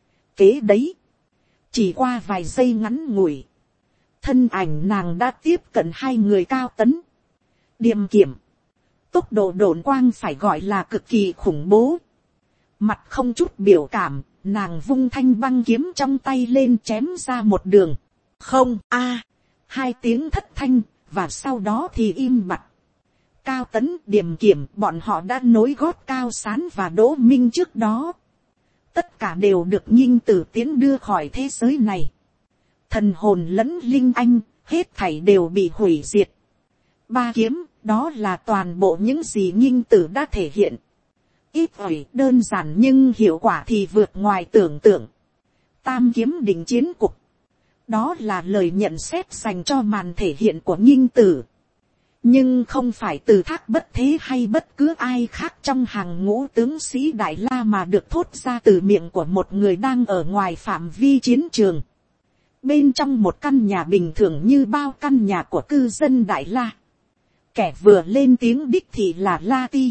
Kế đấy, chỉ qua vài giây ngắn ngủi, thân ảnh nàng đã tiếp cận hai người Cao Tấn, Điềm Kiểm. Tốc độ độn quang phải gọi là cực kỳ khủng bố. Mặt không chút biểu cảm, nàng vung thanh băng kiếm trong tay lên chém ra một đường. Không, a, hai tiếng thất thanh, và sau đó thì im bặt. Cao Tấn, Điềm Kiểm, bọn họ đã nối gót Cao Sán và Đỗ Minh trước đó. Tất cả đều được Nghinh Tử tiến đưa khỏi thế giới này. Thần hồn lẫn linh anh, hết thảy đều bị hủy diệt. Ba kiếm, đó là toàn bộ những gì Nghinh Tử đã thể hiện. Ít ỏi đơn giản nhưng hiệu quả thì vượt ngoài tưởng tượng. Tam kiếm định chiến cục. Đó là lời nhận xét dành cho màn thể hiện của Nghinh Tử. Nhưng không phải từ Thác Bất Thế hay bất cứ ai khác trong hàng ngũ tướng sĩ Đại La mà được thốt ra từ miệng của một người đang ở ngoài phạm vi chiến trường. Bên trong một căn nhà bình thường như bao căn nhà của cư dân Đại La. Kẻ vừa lên tiếng đích thị là La Ti.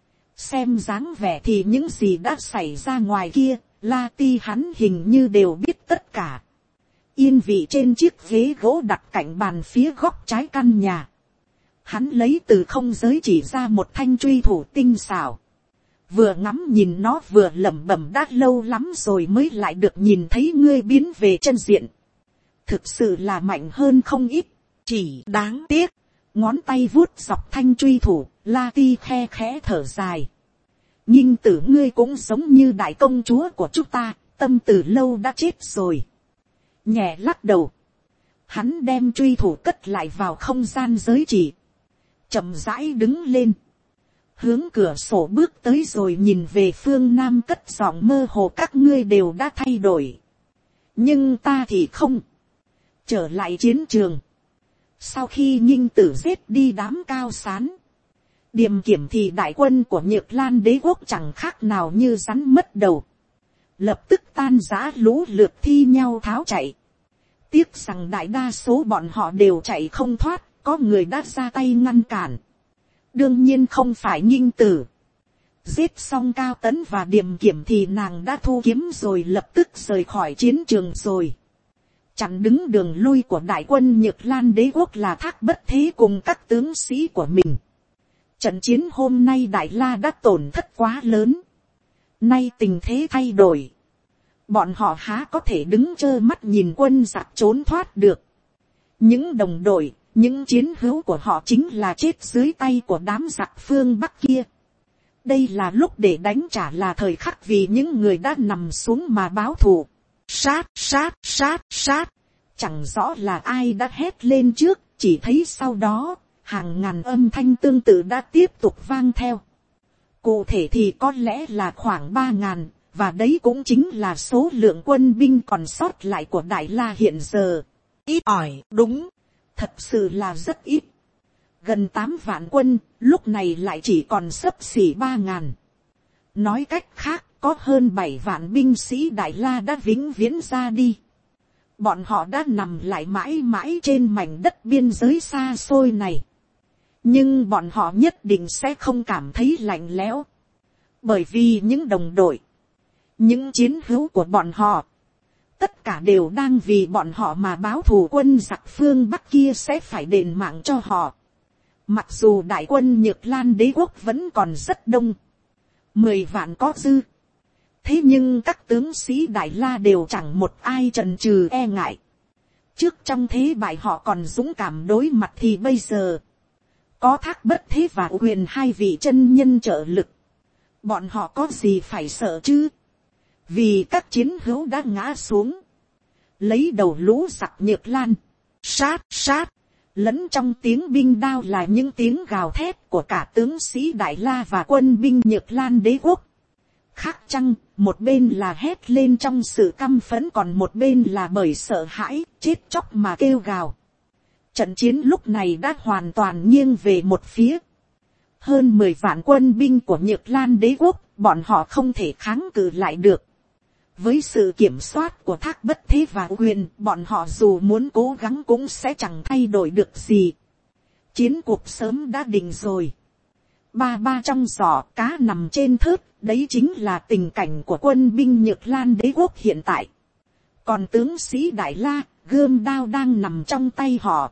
Xem dáng vẻ thì những gì đã xảy ra ngoài kia, La Ti hắn hình như đều biết tất cả. Yên vị trên chiếc ghế gỗ đặt cạnh bàn phía góc trái căn nhà. Hắn lấy từ không giới chỉ ra một thanh truy thủ tinh xảo. Vừa ngắm nhìn nó vừa lẩm bẩm đã lâu lắm rồi mới lại được nhìn thấy ngươi biến về chân diện. Thực sự là mạnh hơn không ít, chỉ đáng tiếc. Ngón tay vuốt dọc thanh truy thủ, La Ti khe khẽ thở dài. Nghinh Tử ngươi cũng giống như đại công chúa của chúng ta, tâm từ lâu đã chết rồi. Nhẹ lắc đầu, hắn đem truy thủ cất lại vào không gian giới chỉ, chậm rãi đứng lên, hướng cửa sổ bước tới rồi nhìn về phương nam cất giọng mơ hồ, các ngươi đều đã thay đổi, nhưng ta thì không. Trở lại chiến trường, sau khi nghinh tử giết đi đám cao sán, điềm kiểm thì đại quân của Nhược Lan đế quốc chẳng khác nào như rắn mất đầu, lập tức tan rã, lũ lượt thi nhau tháo chạy. Tiếc rằng đại đa số bọn họ đều chạy không thoát, có người đã ra tay ngăn cản. Đương nhiên không phải nghinh tử. Giết xong Cao Tấn và điềm kiểm thì nàng đã thu kiếm rồi lập tức rời khỏi chiến trường rồi. Chặn đứng đường lui của đại quân Nhược Lan đế quốc là Thác Bất Thế cùng các tướng sĩ của mình. Trận chiến hôm nay Đại La đã tổn thất quá lớn. Nay tình thế thay đổi, bọn họ há có thể đứng trơ mắt nhìn quân giặc trốn thoát được. Những đồng đội, những chiến hữu của họ chính là chết dưới tay của đám giặc phương Bắc kia. Đây là lúc để đánh trả, là thời khắc vì những người đã nằm xuống mà báo thù. Sát, sát, sát, sát. Chẳng rõ là ai đã hét lên trước, chỉ thấy sau đó, hàng ngàn âm thanh tương tự đã tiếp tục vang theo. Cụ thể thì có lẽ là khoảng ba ngàn, và đấy cũng chính là số lượng quân binh còn sót lại của Đại La hiện giờ. Ít ỏi, đúng, thật sự là rất ít. Gần tám vạn quân, lúc này lại chỉ còn xấp xỉ ba ngàn. Nói cách khác, có hơn bảy vạn binh sĩ Đại La đã vĩnh viễn ra đi. Bọn họ đã nằm lại mãi mãi trên mảnh đất biên giới xa xôi này. Nhưng bọn họ nhất định sẽ không cảm thấy lạnh lẽo. Bởi vì những đồng đội, những chiến hữu của bọn họ, tất cả đều đang vì bọn họ mà báo thù. Quân giặc phương Bắc kia sẽ phải đền mạng cho họ. Mặc dù đại quân Nhược Lan đế quốc vẫn còn rất đông, mười vạn có dư. Thế nhưng các tướng sĩ Đại La đều chẳng một ai chần chừ e ngại. Trước trong thế bại họ còn dũng cảm đối mặt, thì bây giờ có Thác Bất Thế và Huyền hai vị chân nhân trợ lực, bọn họ có gì phải sợ chứ? Vì các chiến hữu đã ngã xuống, lấy đầu lũ giặc Nhược Lan, sát sát, lẫn trong tiếng binh đao là những tiếng gào thét của cả tướng sĩ Đại La và quân binh Nhược Lan đế quốc. Khác chăng, một bên là hét lên trong sự căm phẫn, còn một bên là bởi sợ hãi, chết chóc mà kêu gào. Trận chiến lúc này đã hoàn toàn nghiêng về một phía. Hơn mười vạn quân binh của Nhược Lan đế quốc, bọn họ không thể kháng cự lại được. Với sự kiểm soát của Thác Bất Thế và Huyền, bọn họ dù muốn cố gắng cũng sẽ chẳng thay đổi được gì. Chiến cuộc sớm đã định rồi. Ba ba trong giỏ, cá nằm trên thớt, đấy chính là tình cảnh của quân binh Nhược Lan đế quốc hiện tại. Còn tướng sĩ Đại La, gươm đao đang nằm trong tay họ.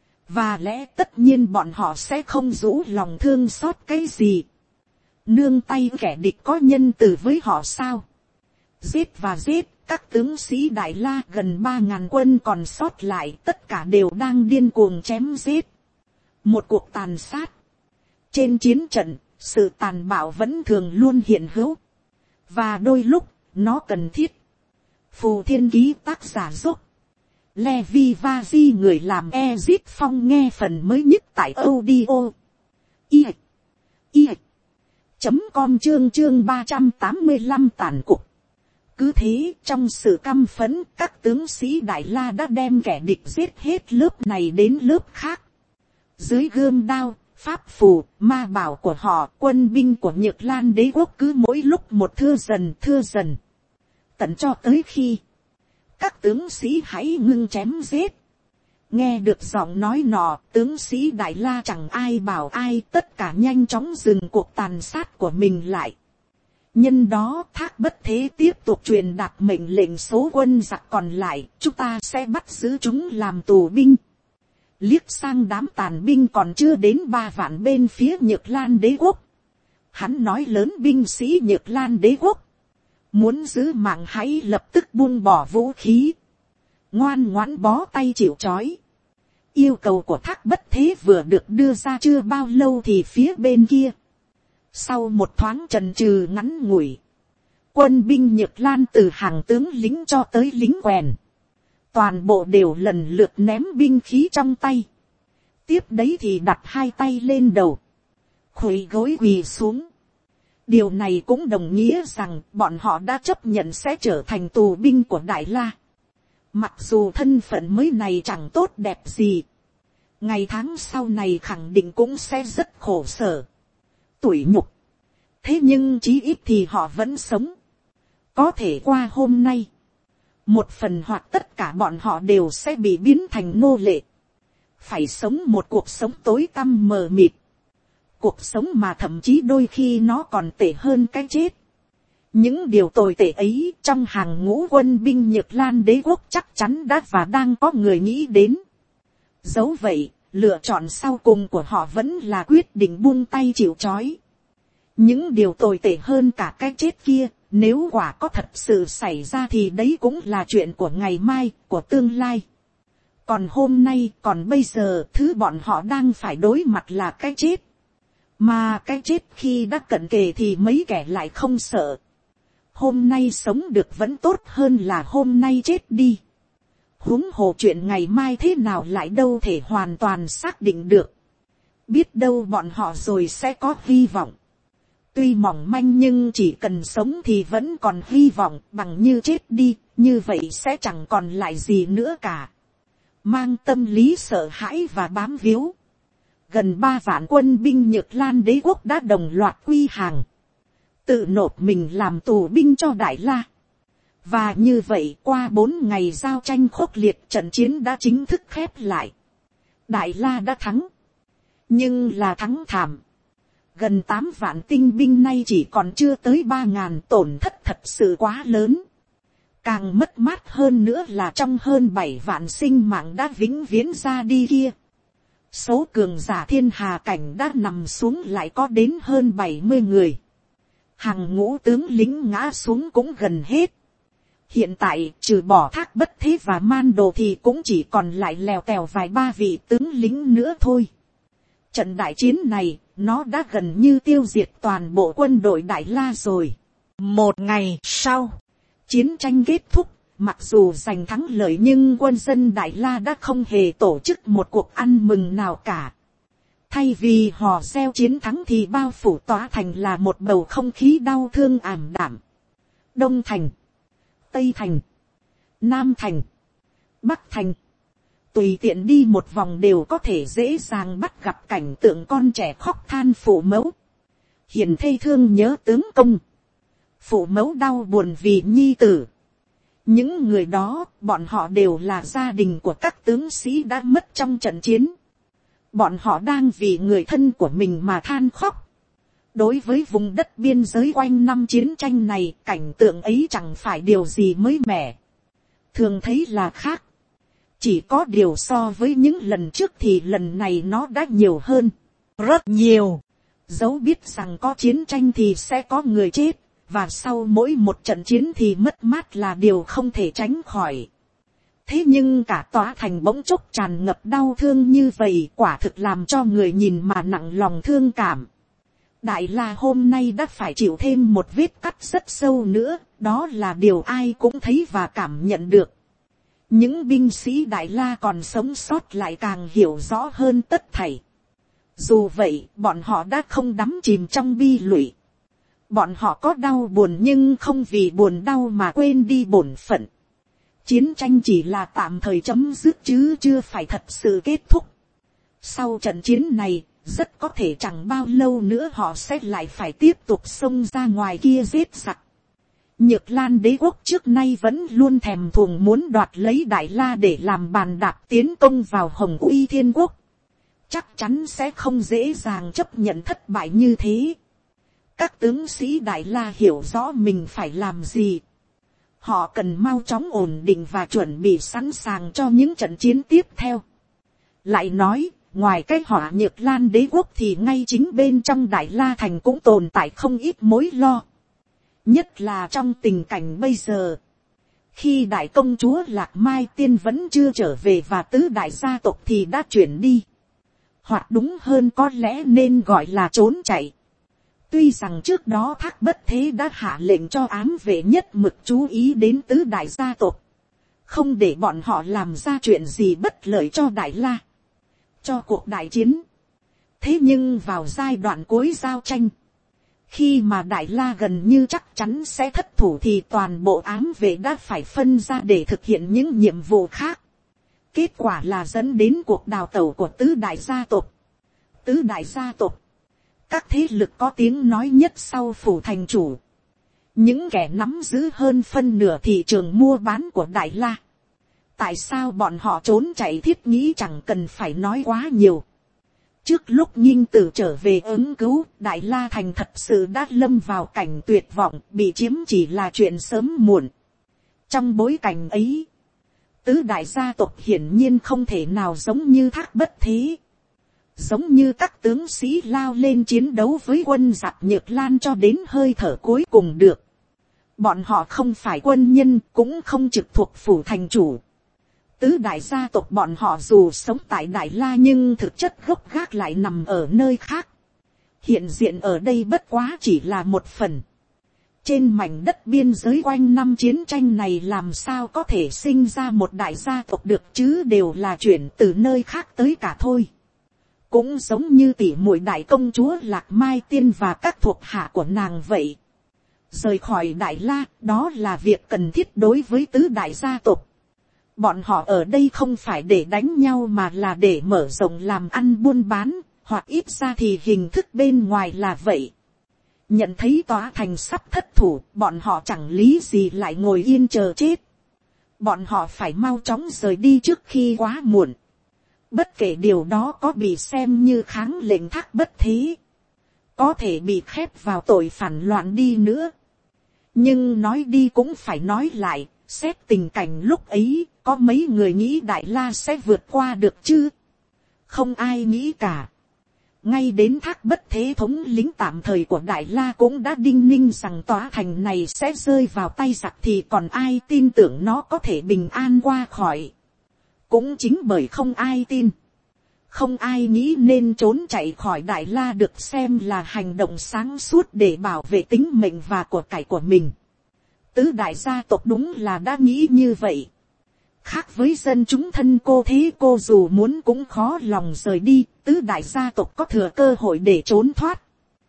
Và lẽ tất nhiên bọn họ sẽ không rũ lòng thương xót cái gì. Nương tay kẻ địch có nhân từ với họ sao? Giết và giết, các tướng sĩ Đại La gần ba ngàn quân còn sót lại, tất cả đều đang điên cuồng chém giết. Một cuộc tàn sát. Trên chiến trận, sự tàn bạo vẫn thường luôn hiện hữu. Và đôi lúc, nó cần thiết. Phù Thiên Ký tác giả dốc. Levi Vazi người làm Ezit Phong nghe phần mới nhất tại audio. I. I. Chấm com chương chương ba trăm tám mươi lăm tàn cục. Cứ thế, trong sự căm phẫn, các tướng sĩ Đại La đã đem kẻ địch giết hết lớp này đến lớp khác. Dưới gươm đao, pháp phù, ma bảo của họ, quân binh của Nhược Lan đế quốc cứ mỗi lúc một thưa dần thưa dần. Tận cho tới khi các tướng sĩ hãy ngưng chém giết. Nghe được giọng nói nọ, tướng sĩ Đại La chẳng ai bảo ai, tất cả nhanh chóng dừng cuộc tàn sát của mình lại. Nhân đó Thác Bất Thế tiếp tục truyền đạt mệnh lệnh số quân giặc còn lại, chúng ta sẽ bắt giữ chúng làm tù binh. Liếc sang đám tàn binh còn chưa đến ba vạn bên phía Nhược Lan đế quốc. Hắn nói lớn binh sĩ Nhược Lan đế quốc. Muốn giữ mạng hãy lập tức buông bỏ vũ khí. Ngoan ngoãn bó tay chịu trói. Yêu cầu của Thác Bất Thế vừa được đưa ra chưa bao lâu thì phía bên kia, sau một thoáng chần chừ ngắn ngủi, quân binh Nhược Lan từ hàng tướng lính cho tới lính quèn, toàn bộ đều lần lượt ném binh khí trong tay, tiếp đấy thì đặt hai tay lên đầu, khuỵu gối quỳ xuống. Điều này cũng đồng nghĩa rằng bọn họ đã chấp nhận sẽ trở thành tù binh của Đại La. Mặc dù thân phận mới này chẳng tốt đẹp gì, ngày tháng sau này khẳng định cũng sẽ rất khổ sở, tủi nhục. Thế nhưng chí ít thì họ vẫn sống. Có thể qua hôm nay, một phần hoặc tất cả bọn họ đều sẽ bị biến thành nô lệ, phải sống một cuộc sống tối tăm mờ mịt, cuộc sống mà thậm chí đôi khi nó còn tệ hơn cái chết. Những điều tồi tệ ấy trong hàng ngũ quân binh Nhược Lan đế quốc chắc chắn đã và đang có người nghĩ đến. Dẫu vậy, lựa chọn sau cùng của họ vẫn là quyết định buông tay chịu trói. Những điều tồi tệ hơn cả cái chết kia, nếu quả có thật sự xảy ra thì đấy cũng là chuyện của ngày mai, của tương lai. Còn hôm nay, còn bây giờ, thứ bọn họ đang phải đối mặt là cái chết. Mà cái chết khi đã cận kề thì mấy kẻ lại không sợ. Hôm nay sống được vẫn tốt hơn là hôm nay chết đi. Huống hồ chuyện ngày mai thế nào lại đâu thể hoàn toàn xác định được. Biết đâu bọn họ rồi sẽ có hy vọng. Tuy mỏng manh nhưng chỉ cần sống thì vẫn còn hy vọng, bằng như chết đi, như vậy sẽ chẳng còn lại gì nữa cả. Mang tâm lý sợ hãi và bám víu, gần ba vạn quân binh Nhược Lan đế quốc đã đồng loạt quy hàng, tự nộp mình làm tù binh cho Đại La. Và như vậy qua bốn ngày giao tranh khốc liệt, trận chiến đã chính thức khép lại. Đại La đã thắng, nhưng là thắng thảm. Gần tám vạn tinh binh nay chỉ còn chưa tới ba ngàn, tổn thất thật sự quá lớn. Càng mất mát hơn nữa là trong hơn bảy vạn sinh mạng đã vĩnh viễn ra đi kia, số cường giả thiên hà cảnh đã nằm xuống lại có đến hơn bảy mươi người. Hàng ngũ tướng lính ngã xuống cũng gần hết. Hiện tại trừ bỏ Thác Bất Thế và Man Đồ thì cũng chỉ còn lại lèo tèo vài ba vị tướng lính nữa thôi. Trận đại chiến này, nó đã gần như tiêu diệt toàn bộ quân đội Đại La rồi. Một ngày sau, chiến tranh kết thúc, mặc dù giành thắng lợi nhưng quân dân Đại La đã không hề tổ chức một cuộc ăn mừng nào cả. Thay vì hò reo chiến thắng thì bao phủ tỏa thành là một bầu không khí đau thương ảm đạm. Đông thành, Tây thành, Nam thành, Bắc thành, tùy tiện đi một vòng đều có thể dễ dàng bắt gặp cảnh tượng con trẻ khóc than phụ mẫu, hiền thê thương nhớ tướng công, phụ mẫu đau buồn vì nhi tử. Những người đó, bọn họ đều là gia đình của các tướng sĩ đã mất trong trận chiến. Bọn họ đang vì người thân của mình mà than khóc. Đối với vùng đất biên giới quanh năm chiến tranh này, cảnh tượng ấy chẳng phải điều gì mới mẻ. Thường thấy là khác. Chỉ có điều so với những lần trước thì lần này nó đã nhiều hơn. Rất nhiều. Dẫu biết rằng có chiến tranh thì sẽ có người chết. Và sau mỗi một trận chiến thì mất mát là điều không thể tránh khỏi. Thế nhưng cả tòa thành bỗng chốc tràn ngập đau thương như vậy, quả thực làm cho người nhìn mà nặng lòng thương cảm. Đại La hôm nay đã phải chịu thêm một vết cắt rất sâu nữa, đó là điều ai cũng thấy và cảm nhận được. Những binh sĩ Đại La còn sống sót lại càng hiểu rõ hơn tất thảy. Dù vậy, bọn họ đã không đắm chìm trong bi lụy. Bọn họ có đau buồn nhưng không vì buồn đau mà quên đi bổn phận. Chiến tranh chỉ là tạm thời chấm dứt chứ chưa phải thật sự kết thúc. Sau trận chiến này, rất có thể chẳng bao lâu nữa họ sẽ lại phải tiếp tục xông ra ngoài kia giết giặc. Nhược Lan đế quốc trước nay vẫn luôn thèm thuồng muốn đoạt lấy Đại La để làm bàn đạp tiến công vào Hồng Uy Thiên Quốc. Chắc chắn sẽ không dễ dàng chấp nhận thất bại như thế. Các tướng sĩ Đại La hiểu rõ mình phải làm gì. Họ cần mau chóng ổn định và chuẩn bị sẵn sàng cho những trận chiến tiếp theo. Lại nói, ngoài cái họa Nhược Lan đế quốc thì ngay chính bên trong Đại La thành cũng tồn tại không ít mối lo. Nhất là trong tình cảnh bây giờ. Khi đại công chúa Lạc Mai Tiên vẫn chưa trở về và tứ đại gia tộc thì đã chuyển đi. Hoặc đúng hơn có lẽ nên gọi là trốn chạy. Tuy rằng trước đó Thác Bất Thế đã hạ lệnh cho ám vệ nhất mực chú ý đến tứ đại gia tộc, không để bọn họ làm ra chuyện gì bất lợi cho Đại La, cho cuộc đại chiến. Thế nhưng vào giai đoạn cuối giao tranh, khi mà Đại La gần như chắc chắn sẽ thất thủ thì toàn bộ ám vệ đã phải phân ra để thực hiện những nhiệm vụ khác. Kết quả là dẫn đến cuộc đào tẩu của tứ đại gia tộc. Tứ đại gia tộc, các thế lực có tiếng nói nhất sau phủ thành chủ, những kẻ nắm giữ hơn phân nửa thị trường mua bán của Đại La. Tại sao bọn họ trốn chạy thiết nghĩ chẳng cần phải nói quá nhiều. Trước lúc Nghinh Tử trở về ứng cứu, Đại La thành thật sự đã lâm vào cảnh tuyệt vọng, bị chiếm chỉ là chuyện sớm muộn. Trong bối cảnh ấy, tứ đại gia tộc hiển nhiên không thể nào giống như Thác Bất Thế, giống như các tướng sĩ lao lên chiến đấu với quân giặc Nhược Lan cho đến hơi thở cuối cùng được. Bọn họ không phải quân nhân, cũng không trực thuộc phủ thành chủ. Tứ đại gia tộc bọn họ dù sống tại Đại La nhưng thực chất gốc gác lại nằm ở nơi khác. Hiện diện ở đây bất quá chỉ là một phần. Trên mảnh đất biên giới quanh năm chiến tranh này làm sao có thể sinh ra một đại gia tộc được chứ, đều là chuyển từ nơi khác tới cả thôi. Cũng giống như tỷ muội đại công chúa Lạc Mai Tiên và các thuộc hạ của nàng vậy. Rời khỏi Đại La, đó là việc cần thiết đối với tứ đại gia tộc. Bọn họ ở đây không phải để đánh nhau mà là để mở rộng làm ăn buôn bán, hoặc ít ra thì hình thức bên ngoài là vậy. Nhận thấy tòa thành sắp thất thủ, bọn họ chẳng lý gì lại ngồi yên chờ chết. Bọn họ phải mau chóng rời đi trước khi quá muộn. Bất kể điều đó có bị xem như kháng lệnh Thác Bất Thế, có thể bị khép vào tội phản loạn đi nữa. Nhưng nói đi cũng phải nói lại, xét tình cảnh lúc ấy, có mấy người nghĩ Đại La sẽ vượt qua được chứ? Không ai nghĩ cả. Ngay đến Thác Bất Thế thống lĩnh tạm thời của Đại La cũng đã đinh ninh rằng tòa thành này sẽ rơi vào tay giặc thì còn ai tin tưởng nó có thể bình an qua khỏi. Cũng chính bởi không ai tin, không ai nghĩ nên trốn chạy khỏi Đại La được xem là hành động sáng suốt để bảo vệ tính mệnh và của cải của mình. Tứ đại gia tộc đúng là đã nghĩ như vậy. Khác với dân chúng thân cô thế cô dù muốn cũng khó lòng rời đi, tứ đại gia tộc có thừa cơ hội để trốn thoát.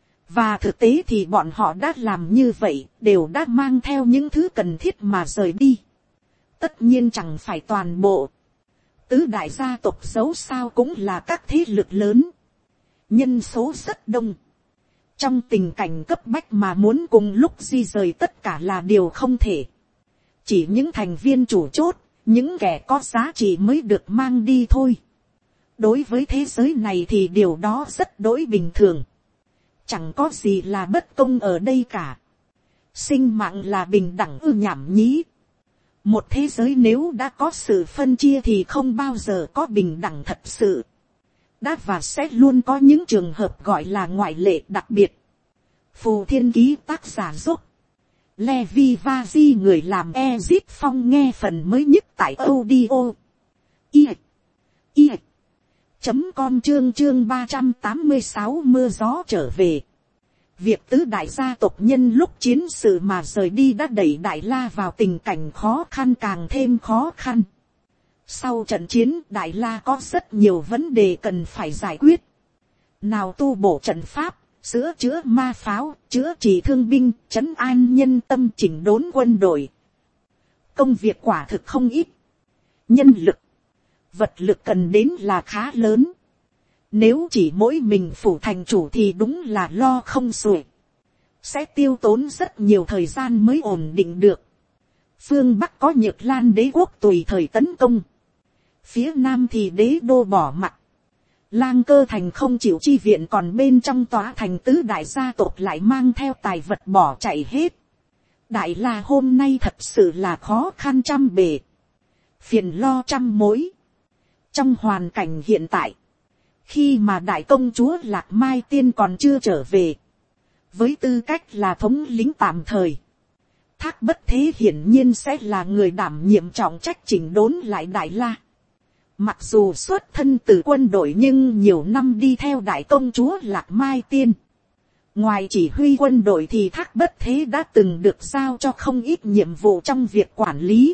Và thực tế thì bọn họ đã làm như vậy, đều đã mang theo những thứ cần thiết mà rời đi. Tất nhiên chẳng phải toàn bộ. Tứ đại gia tộc dẫu sao cũng là các thế lực lớn. Nhân số rất đông. Trong tình cảnh cấp bách mà muốn cùng lúc di rời tất cả là điều không thể. Chỉ những thành viên chủ chốt, những kẻ có giá trị mới được mang đi thôi. Đối với thế giới này thì điều đó rất đối bình thường. Chẳng có gì là bất công ở đây cả. Sinh mạng là bình đẳng ư nhảm nhí. Một thế giới nếu đã có sự phân chia thì không bao giờ có bình đẳng thật sự. Đã và sẽ luôn có những trường hợp gọi là ngoại lệ đặc biệt. Phù Thiên Ký tác giả giúp Levi Vazi người làm Ezip Phong nghe phần mới nhất tại audio i i chấm com chương chương ba trăm tám mươi sáu mưa gió trở về. Việc tứ đại gia tộc nhân lúc chiến sự mà rời đi đã đẩy Đại La vào tình cảnh khó khăn càng thêm khó khăn. Sau trận chiến, Đại La có rất nhiều vấn đề cần phải giải quyết. Nào tu bổ trận pháp, sửa chữa ma pháo, chữa trị thương binh, trấn an nhân tâm, chỉnh đốn quân đội. Công việc quả thực không ít. Nhân lực, vật lực cần đến là khá lớn. Nếu chỉ mỗi mình phủ thành chủ thì đúng là lo không xuể. Sẽ tiêu tốn rất nhiều thời gian mới ổn định được. Phương Bắc có Nhược Lan đế quốc tùy thời tấn công. Phía Nam thì đế đô bỏ mặt. Lang Cơ thành không chịu chi viện, còn bên trong tòa thành tứ đại gia tộc lại mang theo tài vật bỏ chạy hết. Đại La hôm nay thật sự là khó khăn trăm bề. Phiền lo trăm mối. Trong hoàn cảnh hiện tại, khi mà đại công chúa Lạc Mai Tiên còn chưa trở về, với tư cách là thống lĩnh tạm thời, Thác Bất Thế hiển nhiên sẽ là người đảm nhiệm trọng trách chỉnh đốn lại Đại La. Mặc dù xuất thân từ quân đội nhưng nhiều năm đi theo đại công chúa Lạc Mai Tiên, Ngoài chỉ huy quân đội thì Thác Bất Thế đã từng được giao cho không ít nhiệm vụ trong việc quản lý.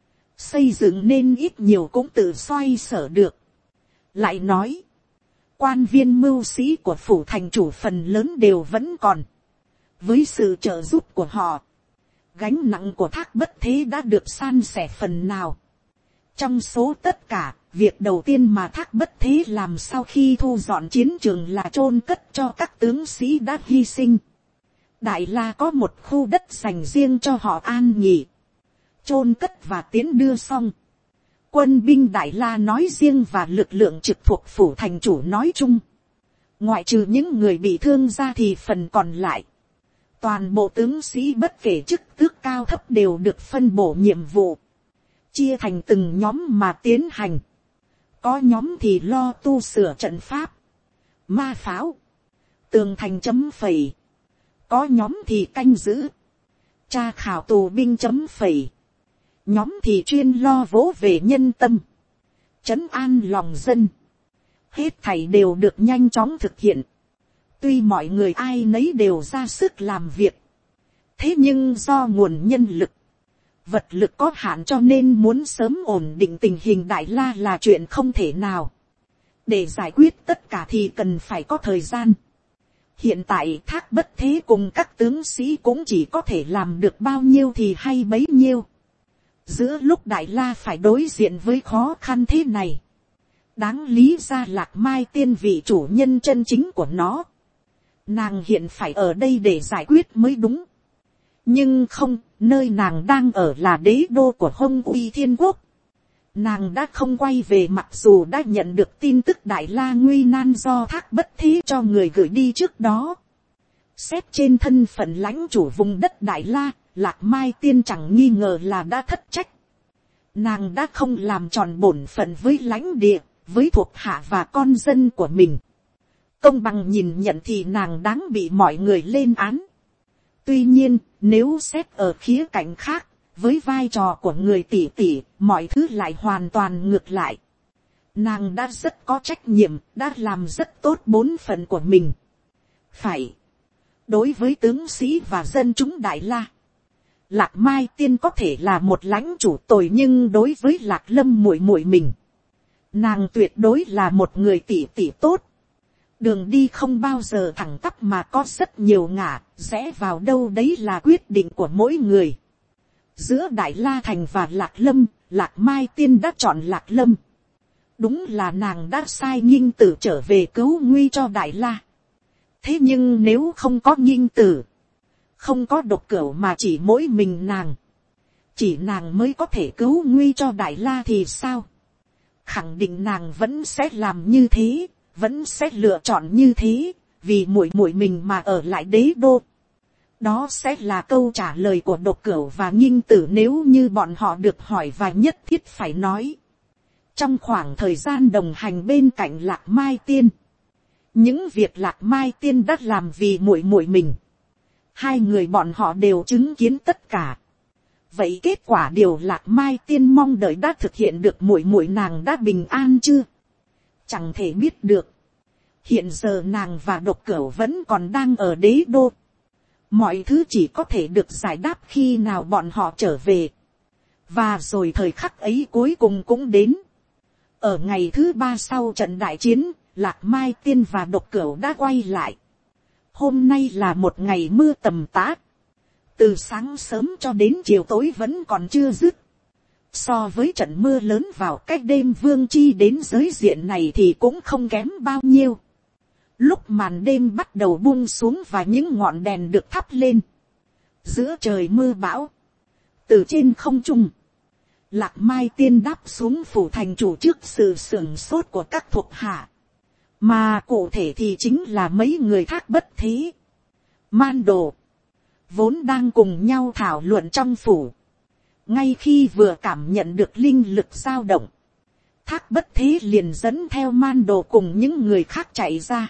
Xây dựng nên ít nhiều cũng tự xoay sở được. Lại nói, quan viên mưu sĩ của phủ thành chủ phần lớn đều vẫn còn. Với sự trợ giúp của họ, gánh nặng của Thác Bất Thế đã được san sẻ phần nào. Trong số tất cả, việc đầu tiên mà Thác Bất Thế làm sau khi thu dọn chiến trường là chôn cất cho các tướng sĩ đã hy sinh. Đại La có một khu đất dành riêng cho họ an nghỉ, chôn cất và tiến đưa xong. Quân binh Đại La nói riêng và lực lượng trực thuộc phủ thành chủ nói chung, ngoại trừ những người bị thương ra thì phần còn lại, toàn bộ tướng sĩ bất kể chức tước cao thấp đều được phân bổ nhiệm vụ, chia thành từng nhóm mà tiến hành. Có nhóm thì lo tu sửa trận pháp, ma pháo, tường thành chấm phẩy. Có nhóm thì canh giữ, tra khảo tù binh chấm phẩy. Nhóm thì chuyên lo vỗ về nhân tâm, trấn an lòng dân. Hết thảy đều được nhanh chóng thực hiện. Tuy mọi người ai nấy đều ra sức làm việc, thế nhưng do nguồn nhân lực, vật lực có hạn cho nên muốn sớm ổn định tình hình Đại La là chuyện không thể nào. Để giải quyết tất cả thì cần phải có thời gian. Hiện tại Thác Bất Thế cùng các tướng sĩ cũng chỉ có thể làm được bao nhiêu thì hay bấy nhiêu. Giữa lúc Đại La phải đối diện với khó khăn thế này, đáng lý ra Lạc Mai Tiên vị chủ nhân chân chính của nó, nàng hiện phải ở đây để giải quyết mới đúng. Nhưng không, nơi nàng đang ở là đế đô của Hông Uy Thiên Quốc. Nàng đã không quay về mặc dù đã nhận được tin tức Đại La nguy nan do Thác Bất Thế cho người gửi đi trước đó. Xét trên thân phận lãnh chủ vùng đất Đại La, Lạc Mai Tiên chẳng nghi ngờ là đã thất trách. Nàng đã không làm tròn bổn phận với lãnh địa, với thuộc hạ và con dân của mình. Công bằng nhìn nhận thì nàng đáng bị mọi người lên án. Tuy nhiên, nếu xét ở khía cạnh khác, với vai trò của người tỷ tỷ, mọi thứ lại hoàn toàn ngược lại. Nàng đã rất có trách nhiệm, đã làm rất tốt bổn phận của mình. Phải. Đối với tướng sĩ và dân chúng Đại La, Lạc Mai Tiên có thể là một lãnh chủ tồi, nhưng đối với Lạc Lâm muội muội mình, nàng tuyệt đối là một người tỷ tỷ tốt. Đường đi không bao giờ thẳng tắp mà có rất nhiều ngả, rẽ vào đâu đấy là quyết định của mỗi người. Giữa Đại La Thành và Lạc Lâm, Lạc Mai Tiên đã chọn Lạc Lâm. Đúng là nàng đã sai Nghinh Tử trở về cứu nguy cho Đại La. Thế nhưng nếu không có Nghinh Tử, không có Độc Cửu mà chỉ mỗi mình nàng, chỉ nàng mới có thể cứu nguy cho Đại La thì sao? Khẳng định nàng vẫn sẽ làm như thế, vẫn sẽ lựa chọn như thế, vì muội muội mình mà ở lại đế đô. Đó sẽ là câu trả lời của Độc Cửu và Nghinh Tử nếu như bọn họ được hỏi và nhất thiết phải nói. Trong khoảng thời gian đồng hành bên cạnh Lạc Mai Tiên, những việc Lạc Mai Tiên đã làm vì muội muội mình, hai người bọn họ đều chứng kiến tất cả. Vậy kết quả điều Lạc Mai Tiên mong đợi đã thực hiện được, muội muội nàng đã bình an chưa? Chẳng thể biết được. Hiện giờ nàng và Độc Cửu vẫn còn đang ở đế đô. Mọi thứ chỉ có thể được giải đáp khi nào bọn họ trở về. Và rồi thời khắc ấy cuối cùng cũng đến. Ở ngày thứ ba sau trận đại chiến, Lạc Mai Tiên và Độc Cửu đã quay lại. Hôm nay là một ngày mưa tầm tã. Từ sáng sớm cho đến chiều tối vẫn còn chưa dứt. So với trận mưa lớn vào cách đêm Vương Chi đến giới diện này thì cũng không kém bao nhiêu. Lúc màn đêm bắt đầu buông xuống và những ngọn đèn được thắp lên giữa trời mưa bão, từ trên không trung, Lạc Mai Tiên đáp xuống phủ thành chủ trước sự sửng sốt của các thuộc hạ, mà cụ thể thì chính là mấy người Thác Bất Thế, Man Đồ, vốn đang cùng nhau thảo luận trong phủ. Ngay khi vừa cảm nhận được linh lực dao động, Thác Bất Thế liền dẫn theo Man Đồ cùng những người khác chạy ra.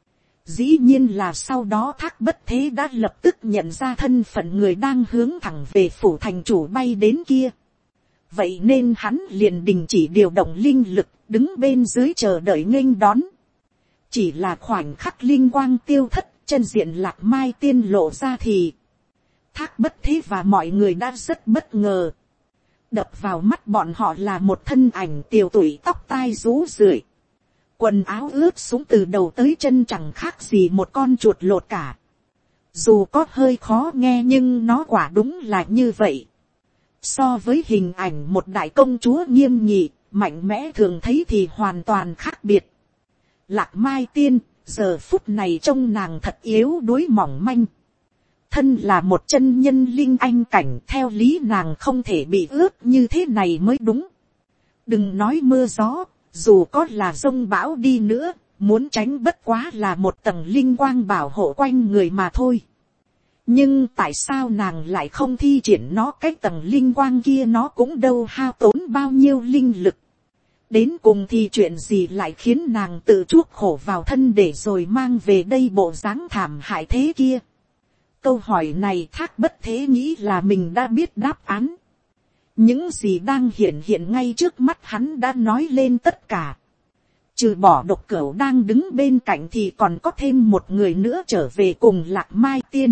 Dĩ nhiên là sau đó Thác Bất Thế đã lập tức nhận ra thân phận người đang hướng thẳng về phủ thành chủ bay đến kia. Vậy nên hắn liền đình chỉ điều động linh lực, đứng bên dưới chờ đợi nghênh đón. Chỉ là khoảnh khắc linh quang tiêu thất, chân diện lạc mai tiên lộ ra thì, Thác Bất Thế và mọi người đã rất bất ngờ. Đập vào mắt bọn họ là một thân ảnh tiều tụy, tóc tai rú rượi, quần áo ướt sũng từ đầu tới chân, chẳng khác gì một con chuột lột cả. Dù có hơi khó nghe nhưng nó quả đúng là như vậy. So với hình ảnh một đại công chúa nghiêm nghị, mạnh mẽ thường thấy thì hoàn toàn khác biệt. Lạc Mai Tiên, giờ phút này trông nàng thật yếu đuối mỏng manh. Thân là một chân nhân linh anh cảnh, theo lý nàng không thể bị ướt như thế này mới đúng. Đừng nói mưa gió, dù có là giông bão đi nữa, muốn tránh bất quá là một tầng linh quang bảo hộ quanh người mà thôi. Nhưng tại sao nàng lại không thi triển nó, cái tầng linh quang kia nó cũng đâu hao tốn bao nhiêu linh lực. Đến cùng thì chuyện gì lại khiến nàng tự chuốc khổ vào thân để rồi mang về đây bộ dáng thảm hại thế kia. Câu hỏi này Thác Bất Thế nghĩ là mình đã biết đáp án. Những gì đang hiện hiện ngay trước mắt hắn đã nói lên tất cả. Trừ bỏ Độc Cửu đang đứng bên cạnh thì còn có thêm một người nữa trở về cùng Lạc Mai Tiên.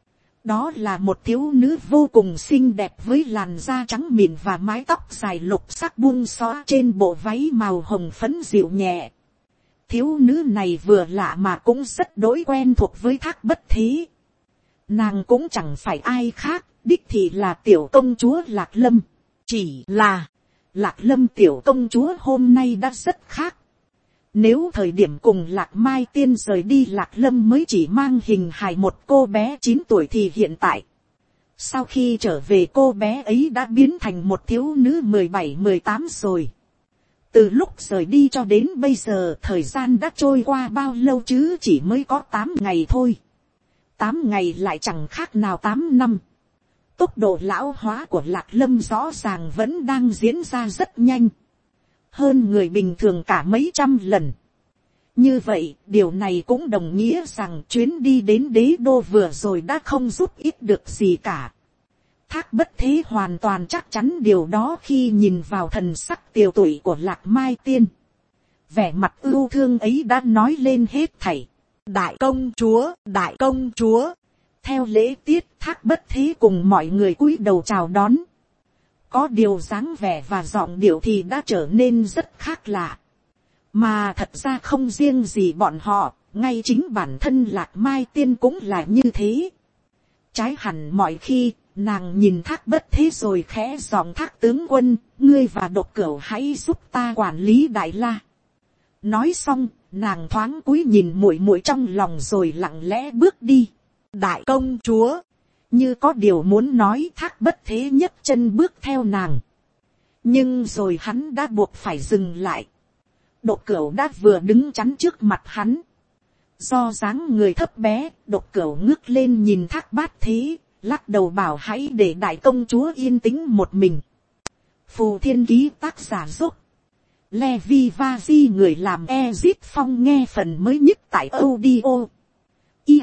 Đó là một thiếu nữ vô cùng xinh đẹp với làn da trắng mịn và mái tóc dài lục sắc buông xõa trên bộ váy màu hồng phấn dịu nhẹ. Thiếu nữ này vừa lạ mà cũng rất đối quen thuộc với Thác Bất Thế. Nàng cũng chẳng phải ai khác, đích thị là tiểu công chúa Lạc Lâm. Chỉ là, Lạc Lâm tiểu công chúa hôm nay đã rất khác. Nếu thời điểm cùng Lạc Mai Tiên rời đi, Lạc Lâm mới chỉ mang hình hài một cô bé chín tuổi thì hiện tại, sau khi trở về cô bé ấy đã biến thành một thiếu nữ mười bảy mười tám rồi. Từ lúc rời đi cho đến bây giờ thời gian đã trôi qua bao lâu chứ, chỉ mới có tám ngày thôi. tám ngày lại chẳng khác nào tám năm. Tốc độ lão hóa của Lạc Lâm rõ ràng vẫn đang diễn ra rất nhanh. Hơn người bình thường cả mấy trăm lần. Như vậy, điều này cũng đồng nghĩa rằng chuyến đi đến đế đô vừa rồi đã không giúp ích được gì cả. Thác Bất Thế hoàn toàn chắc chắn điều đó khi nhìn vào thần sắc tiều tụy của Lạc Mai Tiên. Vẻ mặt ưu thương ấy đã nói lên hết thảy. Đại công chúa, đại công chúa. Theo lễ tiết, Thác Bất Thế cùng mọi người cúi đầu chào đón. Có điều dáng vẻ và giọng điệu thì đã trở nên rất khác lạ. Mà thật ra không riêng gì bọn họ, ngay chính bản thân Lạc Mai Tiên cũng là như thế. Trái hẳn mọi khi, nàng nhìn Thác Bất Thế rồi khẽ giọng: Thác tướng quân, ngươi và Độc Cửu hãy giúp ta quản lý Đại La. Nói xong, nàng thoáng cúi nhìn muội muội trong lòng rồi lặng lẽ bước đi. Đại công chúa, như có điều muốn nói, Thác Bất Thế nhấc chân bước theo nàng. Nhưng rồi hắn đã buộc phải dừng lại. Độc Cửu đã vừa đứng chắn trước mặt hắn. Do dáng người thấp bé, Độc Cửu ngước lên nhìn Thác Bát Thế, lắc đầu bảo hãy để đại công chúa yên tĩnh một mình. Phù Thiên Ký, tác giả giúp Levi Vazi, người làm Ezit Phong, nghe phần mới nhất tại audio i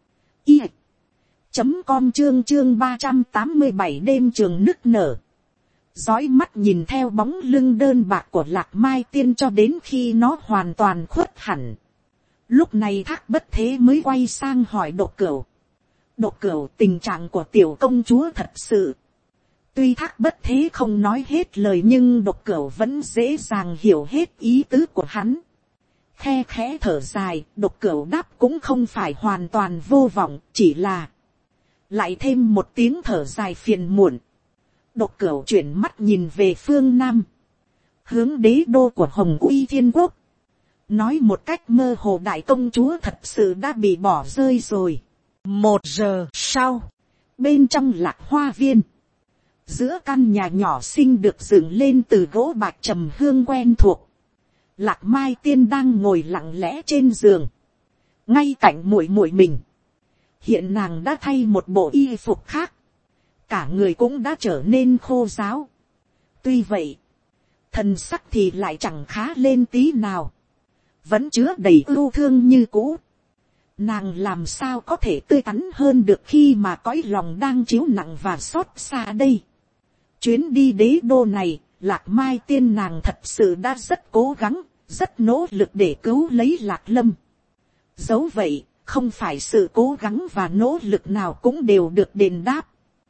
i chấm com. chương chương ba trăm tám mươi bảy đêm trường nức nở. Dõi mắt nhìn theo bóng lưng đơn bạc của Lạc Mai Tiên cho đến khi nó hoàn toàn khuất hẳn. Lúc này Thác Bất Thế mới quay sang hỏi Độc Cửu. Độc Cửu, tình trạng của tiểu công chúa thật sự. Tuy Thác Bất Thế không nói hết lời nhưng Độc Cửu vẫn dễ dàng hiểu hết ý tứ của hắn. Khe khẽ thở dài, Độc Cửu đáp cũng không phải hoàn toàn vô vọng, chỉ là lại thêm một tiếng thở dài phiền muộn. Độc Cửu chuyển mắt nhìn về phương Nam, hướng đế đô của Hồng Uy Thiên Quốc. Nói một cách mơ hồ, đại công chúa thật sự đã bị bỏ rơi rồi. Một giờ sau, bên trong Lạc Hoa Viên, giữa căn nhà nhỏ xinh được dựng lên từ gỗ bạc trầm hương quen thuộc, Lạc Mai Tiên đang ngồi lặng lẽ trên giường, ngay cạnh muội muội mình. Hiện nàng đã thay một bộ y phục khác, cả người cũng đã trở nên khô ráo. Tuy vậy, thần sắc thì lại chẳng khá lên tí nào, vẫn chứa đầy ưu thương như cũ. Nàng làm sao có thể tươi tắn hơn được khi mà cõi lòng đang chiếu nặng và xót xa đây. Chuyến đi đế đô này, Lạc Mai Tiên nàng thật sự đã rất cố gắng, rất nỗ lực để cứu lấy Lạc Lâm. Dẫu vậy, không phải sự cố gắng và nỗ lực nào cũng đều được đền đáp.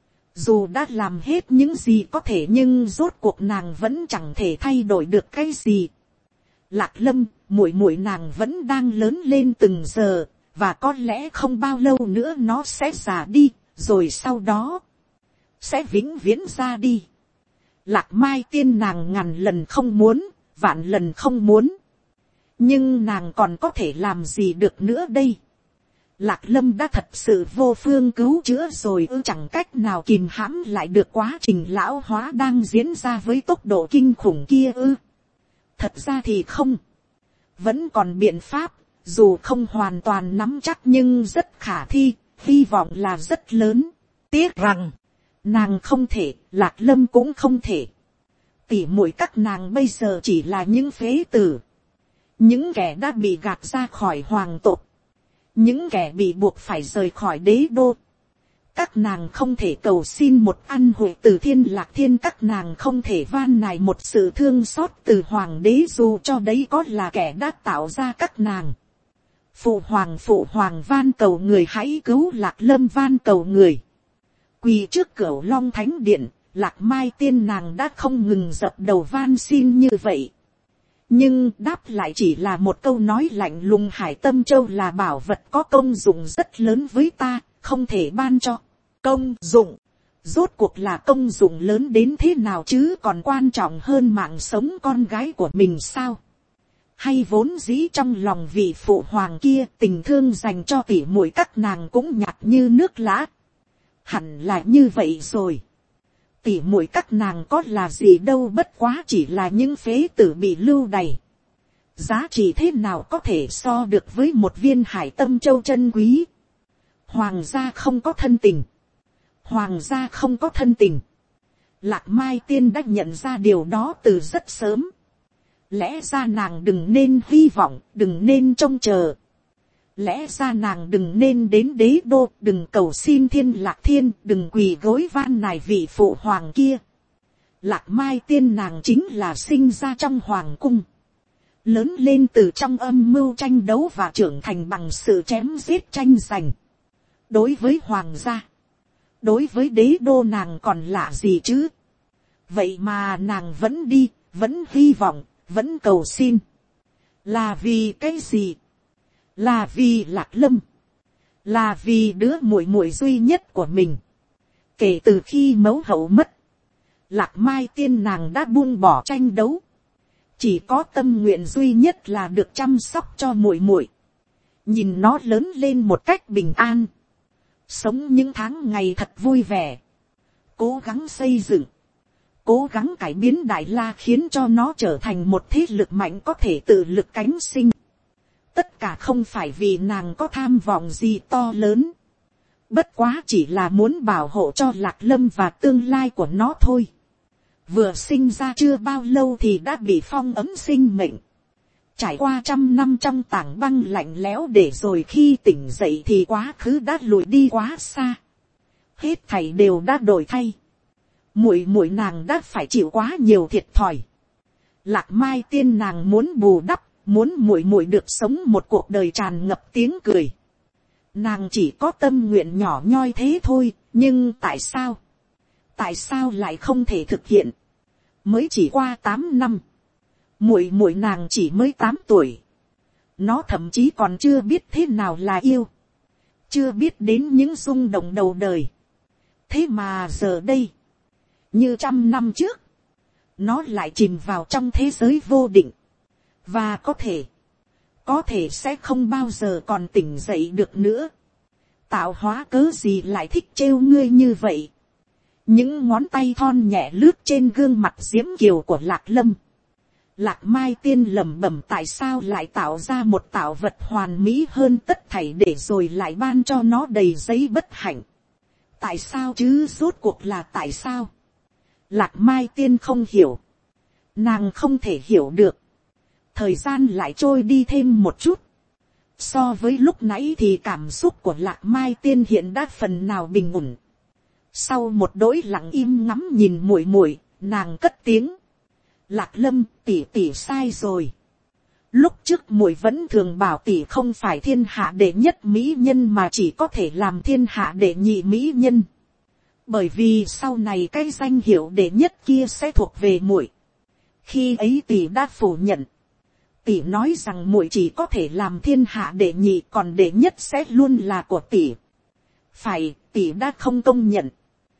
Dù đã làm hết những gì có thể nhưng rốt cuộc nàng vẫn chẳng thể thay đổi được cái gì. Lạc Lâm, muội muội nàng vẫn đang lớn lên từng giờ, và có lẽ không bao lâu nữa nó sẽ già đi, rồi sau đó sẽ vĩnh viễn ra đi. Lạc Mai Tiên nàng ngàn lần không muốn, vạn lần không muốn. Nhưng nàng còn có thể làm gì được nữa đây? Lạc Lâm đã thật sự vô phương cứu chữa rồi ư, chẳng cách nào kìm hãm lại được quá trình lão hóa đang diễn ra với tốc độ kinh khủng kia ư. Thật ra thì không. Vẫn còn biện pháp, dù không hoàn toàn nắm chắc nhưng rất khả thi, hy vọng là rất lớn. Tiếc rằng, nàng không thể, Lạc Lâm cũng không thể. Tỉ muội các nàng bây giờ chỉ là những phế tử. Những kẻ đã bị gạt ra khỏi hoàng tộc. Những kẻ bị buộc phải rời khỏi đế đô. Các nàng không thể cầu xin một ăn hội từ thiên lạc thiên. Các nàng không thể van nài một sự thương xót từ hoàng đế, dù cho đấy có là kẻ đã tạo ra các nàng. Phụ hoàng phụ hoàng van cầu người, hãy cứu Lạc Lâm van cầu người. Quỳ trước Cửu Long Thánh Điện, Lạc Mai Tiên nàng đã không ngừng dập đầu van xin như vậy. Nhưng đáp lại chỉ là một câu nói lạnh lùng: Hải Tâm Châu là bảo vật có công dụng rất lớn với ta, không thể ban cho. Công dụng, rốt cuộc là công dụng lớn đến thế nào chứ, còn quan trọng hơn mạng sống con gái của mình sao? Hay vốn dĩ trong lòng vị phụ hoàng kia, tình thương dành cho tỉ muội các nàng cũng nhạt như nước lã? Hẳn là như vậy rồi. Tỉ muội các nàng có là gì đâu, bất quá chỉ là những phế tử bị lưu đày. Giá trị thế nào có thể so được với một viên Hải Tâm Châu chân quý? Hoàng gia không có thân tình. Hoàng gia không có thân tình. Lạc Mai Tiên đã nhận ra điều đó từ rất sớm. Lẽ ra nàng đừng nên hy vọng, đừng nên trông chờ. Lẽ ra nàng đừng nên đến đế đô, đừng cầu xin thiên lạc thiên, đừng quỳ gối van nài vị phụ hoàng kia. Lạc Mai Tiên nàng chính là sinh ra trong hoàng cung. Lớn lên từ trong âm mưu tranh đấu và trưởng thành bằng sự chém giết tranh giành. Đối với hoàng gia, đối với đế đô nàng còn lạ gì chứ? Vậy mà nàng vẫn đi, vẫn hy vọng, vẫn cầu xin. Là vì cái gì? Là vì Lạc Lâm. Là vì đứa muội muội duy nhất của mình. Kể từ khi mẫu hậu mất, Lạc Mai Tiên nàng đã buông bỏ tranh đấu. Chỉ có tâm nguyện duy nhất là được chăm sóc cho muội muội, nhìn nó lớn lên một cách bình an, sống những tháng ngày thật vui vẻ, cố gắng xây dựng, cố gắng cải biến Đại La, khiến cho nó trở thành một thế lực mạnh có thể tự lực cánh sinh. Tất cả không phải vì nàng có tham vọng gì to lớn, bất quá chỉ là muốn bảo hộ cho Lạc Lâm và tương lai của nó thôi. Vừa sinh ra chưa bao lâu thì đã bị phong ấm sinh mệnh, trải qua trăm năm trong tảng băng lạnh lẽo, để rồi khi tỉnh dậy thì quá khứ đã lùi đi quá xa. Hết thảy đều đã đổi thay. Muội muội nàng đã phải chịu quá nhiều thiệt thòi. Lạc Mai Tiên nàng muốn bù đắp, muốn muội muội được sống một cuộc đời tràn ngập tiếng cười. Nàng chỉ có tâm nguyện nhỏ nhoi thế thôi, nhưng tại sao? Tại sao lại không thể thực hiện? Mới chỉ qua tám năm, muội muội nàng chỉ mới tám tuổi. Nó thậm chí còn chưa biết thế nào là yêu, chưa biết đến những rung động đầu đời. Thế mà giờ đây, như trăm năm trước, nó lại chìm vào trong thế giới vô định. Và có thể, có thể sẽ không bao giờ còn tỉnh dậy được nữa. Tạo hóa cớ gì lại thích trêu ngươi như vậy? Những ngón tay thon nhẹ lướt trên gương mặt diễm kiều của Lạc Lâm. Lạc Mai Tiên lẩm bẩm, tại sao lại tạo ra một tạo vật hoàn mỹ hơn tất thảy để rồi lại ban cho nó đầy giấy bất hạnh? Tại sao chứ, rốt cuộc là tại sao? Lạc Mai Tiên không hiểu. Nàng không thể hiểu được. Thời gian lại trôi đi thêm một chút. So với lúc nãy thì cảm xúc của Lạc Mai Tiên hiện đã phần nào bình ổn. Sau một đỗi lặng im ngắm nhìn muội muội, nàng cất tiếng: Lạc Lâm, tỷ tỷ sai rồi. Lúc trước muội vẫn thường bảo tỷ không phải thiên hạ đệ nhất mỹ nhân mà chỉ có thể làm thiên hạ đệ nhị mỹ nhân. Bởi vì sau này cái danh hiệu đệ nhất kia sẽ thuộc về muội. Khi ấy tỷ đã phủ nhận. Tỷ nói rằng muội chỉ có thể làm thiên hạ đệ nhị, còn đệ nhất sẽ luôn là của tỷ. Phải, tỷ đã không công nhận.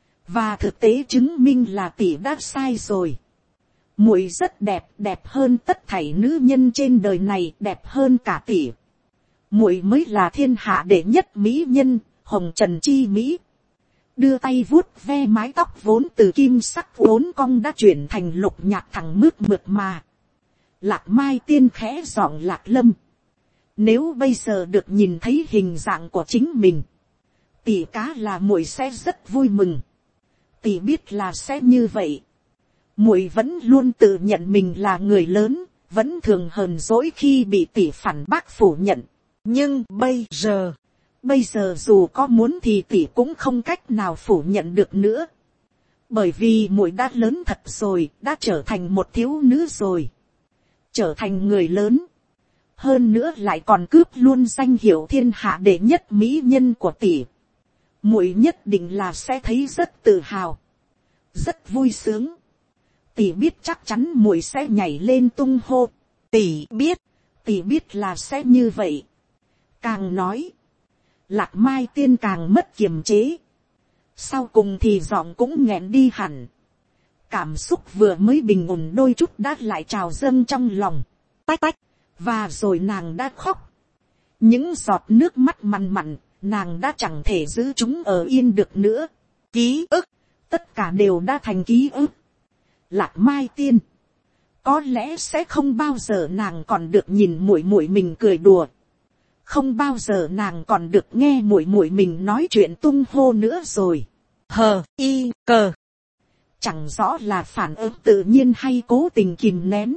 Và thực tế chứng minh là tỷ đã sai rồi. Muội rất đẹp, đẹp hơn tất thảy nữ nhân trên đời này, đẹp hơn cả tỷ. Muội mới là thiên hạ đệ nhất mỹ nhân, hồng trần chi mỹ. Đưa tay vuốt ve mái tóc vốn từ kim sắc vốn cong đã chuyển thành lục nhạt thẳng mướt mượt mà. Lạc Mai Tiên khẽ giọng Lạc Lâm. Nếu bây giờ được nhìn thấy hình dạng của chính mình, tỷ cá là muội sẽ rất vui mừng. Tỷ biết là sẽ như vậy. Muội vẫn luôn tự nhận mình là người lớn, vẫn thường hờn dỗi khi bị tỷ phản bác phủ nhận. Nhưng bây giờ, bây giờ dù có muốn thì tỷ cũng không cách nào phủ nhận được nữa. Bởi vì muội đã lớn thật rồi, đã trở thành một thiếu nữ rồi. Trở thành người lớn. Hơn nữa lại còn cướp luôn danh hiệu thiên hạ đệ nhất mỹ nhân của tỷ. Muội nhất định là sẽ thấy rất tự hào. Rất vui sướng. Tỷ biết chắc chắn muội sẽ nhảy lên tung hô. Tỷ biết, tỷ biết là sẽ như vậy. Càng nói, Lạc Mai Tiên càng mất kiềm chế. Sau cùng thì giọng cũng nghẹn đi hẳn. Cảm xúc vừa mới bình ổn đôi chút đã lại trào dâng trong lòng. Tách tách, và rồi nàng đã khóc. Những giọt nước mắt mặn mặn, nàng đã chẳng thể giữ chúng ở yên được nữa. Ký ức, tất cả đều đã thành ký ức. Lạc Mai Tiên, có lẽ sẽ không bao giờ nàng còn được nhìn muội muội mình cười đùa. Không bao giờ nàng còn được nghe muội muội mình nói chuyện tung hô nữa rồi. Hờ y cờ. Chẳng rõ là phản ứng tự nhiên hay cố tình kìm nén.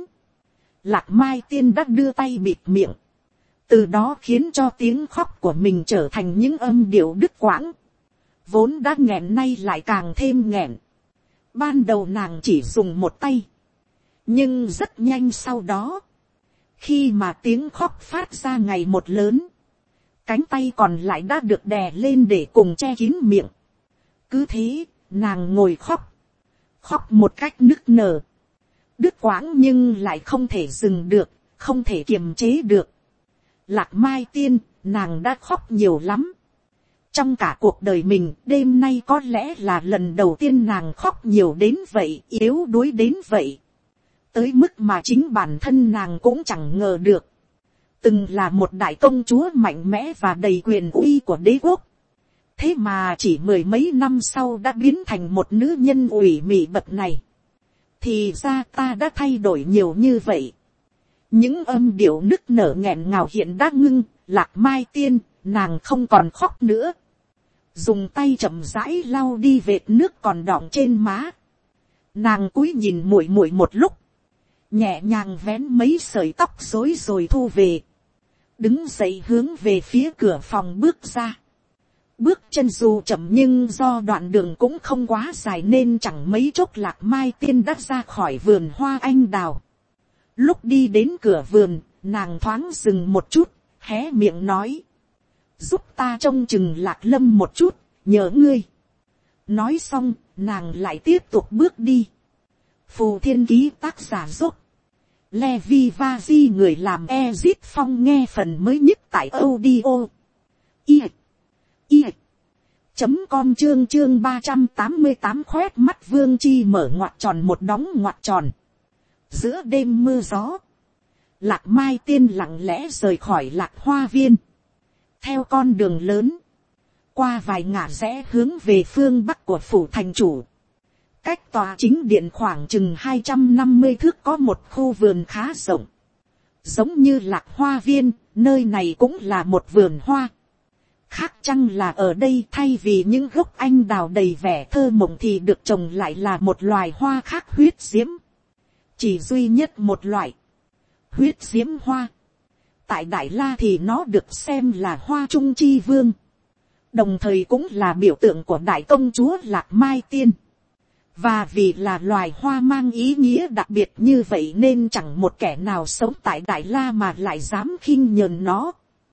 Lạc Mai Tiên đã đưa tay bịt miệng. Từ đó khiến cho tiếng khóc của mình trở thành những âm điệu đứt quãng. Vốn đã nghẹn nay lại càng thêm nghẹn. Ban đầu nàng chỉ dùng một tay. Nhưng rất nhanh sau đó. Khi mà tiếng khóc phát ra ngày một lớn. Cánh tay còn lại đã được đè lên để cùng che kín miệng. Cứ thế, nàng ngồi khóc. Khóc một cách nức nở. Đứt quãng nhưng lại không thể dừng được, không thể kiềm chế được. Lạc Mai Tiên, nàng đã khóc nhiều lắm. Trong cả cuộc đời mình, đêm nay có lẽ là lần đầu tiên nàng khóc nhiều đến vậy, yếu đuối đến vậy. Tới mức mà chính bản thân nàng cũng chẳng ngờ được. Từng là một đại công chúa mạnh mẽ và đầy quyền uy của đế quốc. Thế mà chỉ mười mấy năm sau đã biến thành một nữ nhân ủy mị bậc này. Thì ra ta đã thay đổi nhiều như vậy. Những âm điệu nức nở nghẹn ngào hiện đã ngưng. Lạc Mai Tiên, nàng không còn khóc nữa. Dùng tay chậm rãi lau đi vệt nước còn đọng trên má. Nàng cúi nhìn muội muội một lúc. Nhẹ nhàng vén mấy sợi tóc rối rồi thu về. Đứng dậy hướng về phía cửa phòng bước ra. Bước chân dù chậm nhưng do đoạn đường cũng không quá dài nên chẳng mấy chốc Lạc Mai Tiên đã ra khỏi vườn hoa anh đào. Lúc đi đến cửa vườn, nàng thoáng dừng một chút, hé miệng nói. Giúp ta trông chừng Lạc Lâm một chút, nhớ ngươi. Nói xong, nàng lại tiếp tục bước đi. Phù Thiên Ký tác giả dốt. Levi Vazi người làm Ezit Phong nghe phần mới nhất tại audio. I. I. Chấm com chương chương ba trăm tám mươi tám khoét mắt Vương Chi mở ngoặc tròn một đóng ngoặc tròn. Giữa đêm mưa gió. Lạc Mai Tiên lặng lẽ rời khỏi Lạc Hoa Viên. Theo con đường lớn. Qua vài ngả rẽ hướng về phương bắc của phủ thành chủ. Cách tòa chính điện khoảng chừng hai trăm năm mươi thước có một khu vườn khá rộng. Giống như Lạc Hoa Viên, nơi này cũng là một vườn hoa. Khác chăng là ở đây thay vì những gốc anh đào đầy vẻ thơ mộng thì được trồng lại là một loài hoa khác huyết diễm. Chỉ duy nhất một loại. Huyết diễm hoa. Tại Đại La thì nó được xem là hoa trung chi vương. Đồng thời cũng là biểu tượng của đại công chúa Lạc Mai Tiên. Và vì là loài hoa mang ý nghĩa đặc biệt như vậy nên chẳng một kẻ nào sống tại Đại La mà lại dám khinh nhờn nó.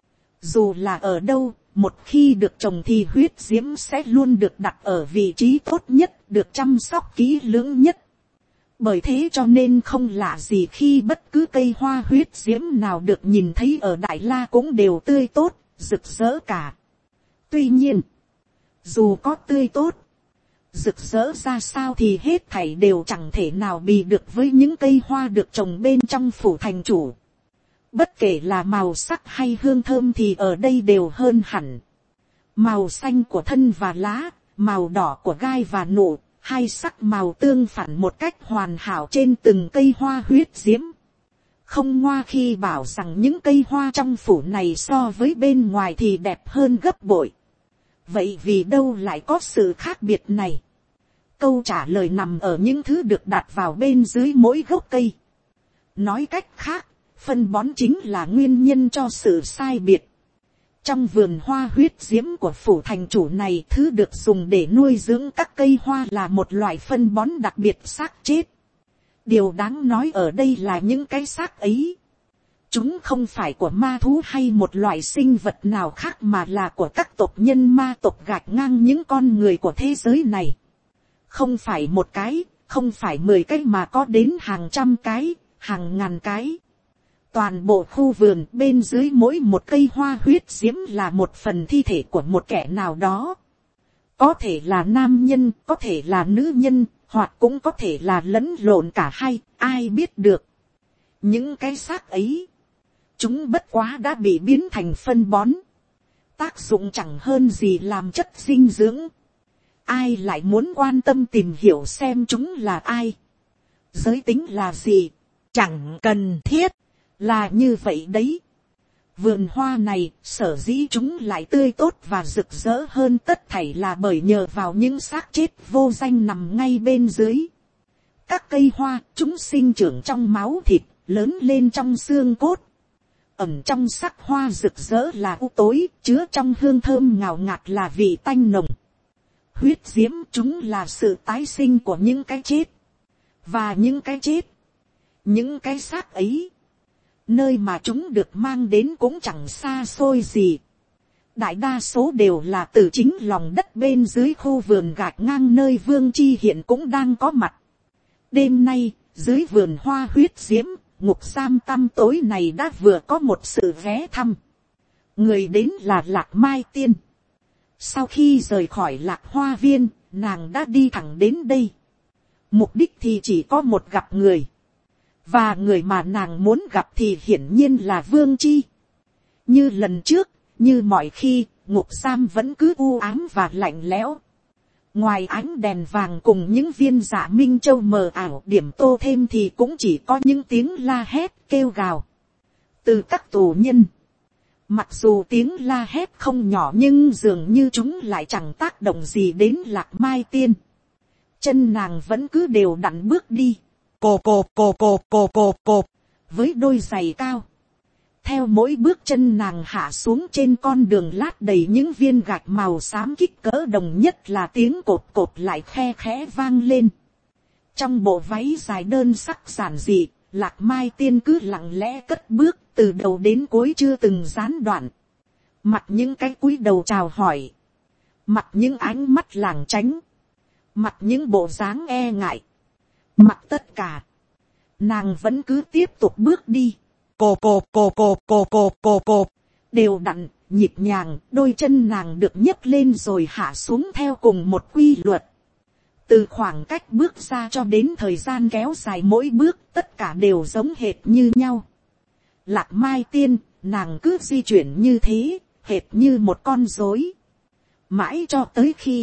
Dù là ở đâu, một khi được trồng thì huyết diễm sẽ luôn được đặt ở vị trí tốt nhất, được chăm sóc kỹ lưỡng nhất. Bởi thế cho nên không lạ gì khi bất cứ cây hoa huyết diễm nào được nhìn thấy ở Đại La cũng đều tươi tốt, rực rỡ cả. Tuy nhiên, dù có tươi tốt, rực rỡ ra sao thì hết thảy đều chẳng thể nào bì được với những cây hoa được trồng bên trong phủ thành chủ. Bất kể là màu sắc hay hương thơm thì ở đây đều hơn hẳn. Màu xanh của thân và lá, màu đỏ của gai và nụ, hai sắc màu tương phản một cách hoàn hảo trên từng cây hoa huyết diễm. Không ngoa khi bảo rằng những cây hoa trong phủ này so với bên ngoài thì đẹp hơn gấp bội. Vậy vì đâu lại có sự khác biệt này? Câu trả lời nằm ở những thứ được đặt vào bên dưới mỗi gốc cây. Nói cách khác, phân bón chính là nguyên nhân cho sự sai biệt. Trong vườn hoa huyết diễm của phủ thành chủ này, thứ được dùng để nuôi dưỡng các cây hoa là một loại phân bón đặc biệt xác chết. Điều đáng nói ở đây là những cái xác ấy, chúng không phải của ma thú hay một loại sinh vật nào khác mà là của các tộc nhân ma tộc gạch ngang những con người của thế giới này. Không phải một cái, không phải mười cái mà có đến hàng trăm cái, hàng ngàn cái. Toàn bộ khu vườn bên dưới mỗi một cây hoa huyết diễm là một phần thi thể của một kẻ nào đó. Có thể là nam nhân, có thể là nữ nhân, hoặc cũng có thể là lẫn lộn cả hai, ai biết được. Những cái xác ấy, chúng bất quá đã bị biến thành phân bón. Tác dụng chẳng hơn gì làm chất dinh dưỡng. Ai lại muốn quan tâm tìm hiểu xem chúng là ai? Giới tính là gì? Chẳng cần thiết. Là như vậy đấy. Vườn hoa này, sở dĩ chúng lại tươi tốt và rực rỡ hơn tất thảy là bởi nhờ vào những xác chết vô danh nằm ngay bên dưới. Các cây hoa, chúng sinh trưởng trong máu thịt, lớn lên trong xương cốt. Ẩn trong sắc hoa rực rỡ là u tối, chứa trong hương thơm ngào ngạt là vị tanh nồng. Huyết diễm chúng là sự tái sinh của những cái chết. Và những cái chết, những cái xác ấy, nơi mà chúng được mang đến cũng chẳng xa xôi gì. Đại đa số đều là từ chính lòng đất bên dưới khu vườn gạch ngang nơi Vương Chi hiện cũng đang có mặt. Đêm nay, dưới vườn hoa huyết diễm, ngục giam tăm tối này đã vừa có một sự ghé thăm. Người đến là Lạc Mai Tiên. Sau khi rời khỏi Lạc Hoa Viên, nàng đã đi thẳng đến đây. Mục đích thì chỉ có một gặp người. Và người mà nàng muốn gặp thì hiển nhiên là Vương Chi. Như lần trước, như mọi khi, ngục giam vẫn cứ u ám và lạnh lẽo. Ngoài ánh đèn vàng cùng những viên dạ minh châu mờ ảo điểm tô thêm thì cũng chỉ có những tiếng la hét kêu gào từ các tù nhân. Mặc dù tiếng la hét không nhỏ nhưng dường như chúng lại chẳng tác động gì đến Lạc Mai Tiên. Chân nàng vẫn cứ đều đặn bước đi. Cộp cộp cộp cộp cộp cộp cộp. Với đôi giày cao. Theo mỗi bước chân nàng hạ xuống trên con đường lát đầy những viên gạch màu xám kích cỡ đồng nhất là tiếng cộp cộp lại khe khẽ vang lên. Trong bộ váy dài đơn sắc giản dị, Lạc Mai Tiên cứ lặng lẽ cất bước từ đầu đến cuối chưa từng gián đoạn. Mặc những cái cúi đầu chào hỏi. Mặc những ánh mắt lảng tránh. Mặc những bộ dáng e ngại. Mặc tất cả. Nàng vẫn cứ tiếp tục bước đi. Cộp cộp cộp cộp cộp cộp cộp cộp. Đều đặn, nhịp nhàng, đôi chân nàng được nhấc lên rồi hạ xuống theo cùng một quy luật. Từ khoảng cách bước ra cho đến thời gian kéo dài mỗi bước, tất cả đều giống hệt như nhau. Lạc Mai Tiên, nàng cứ di chuyển như thế, hệt như một con rối. Mãi cho tới khi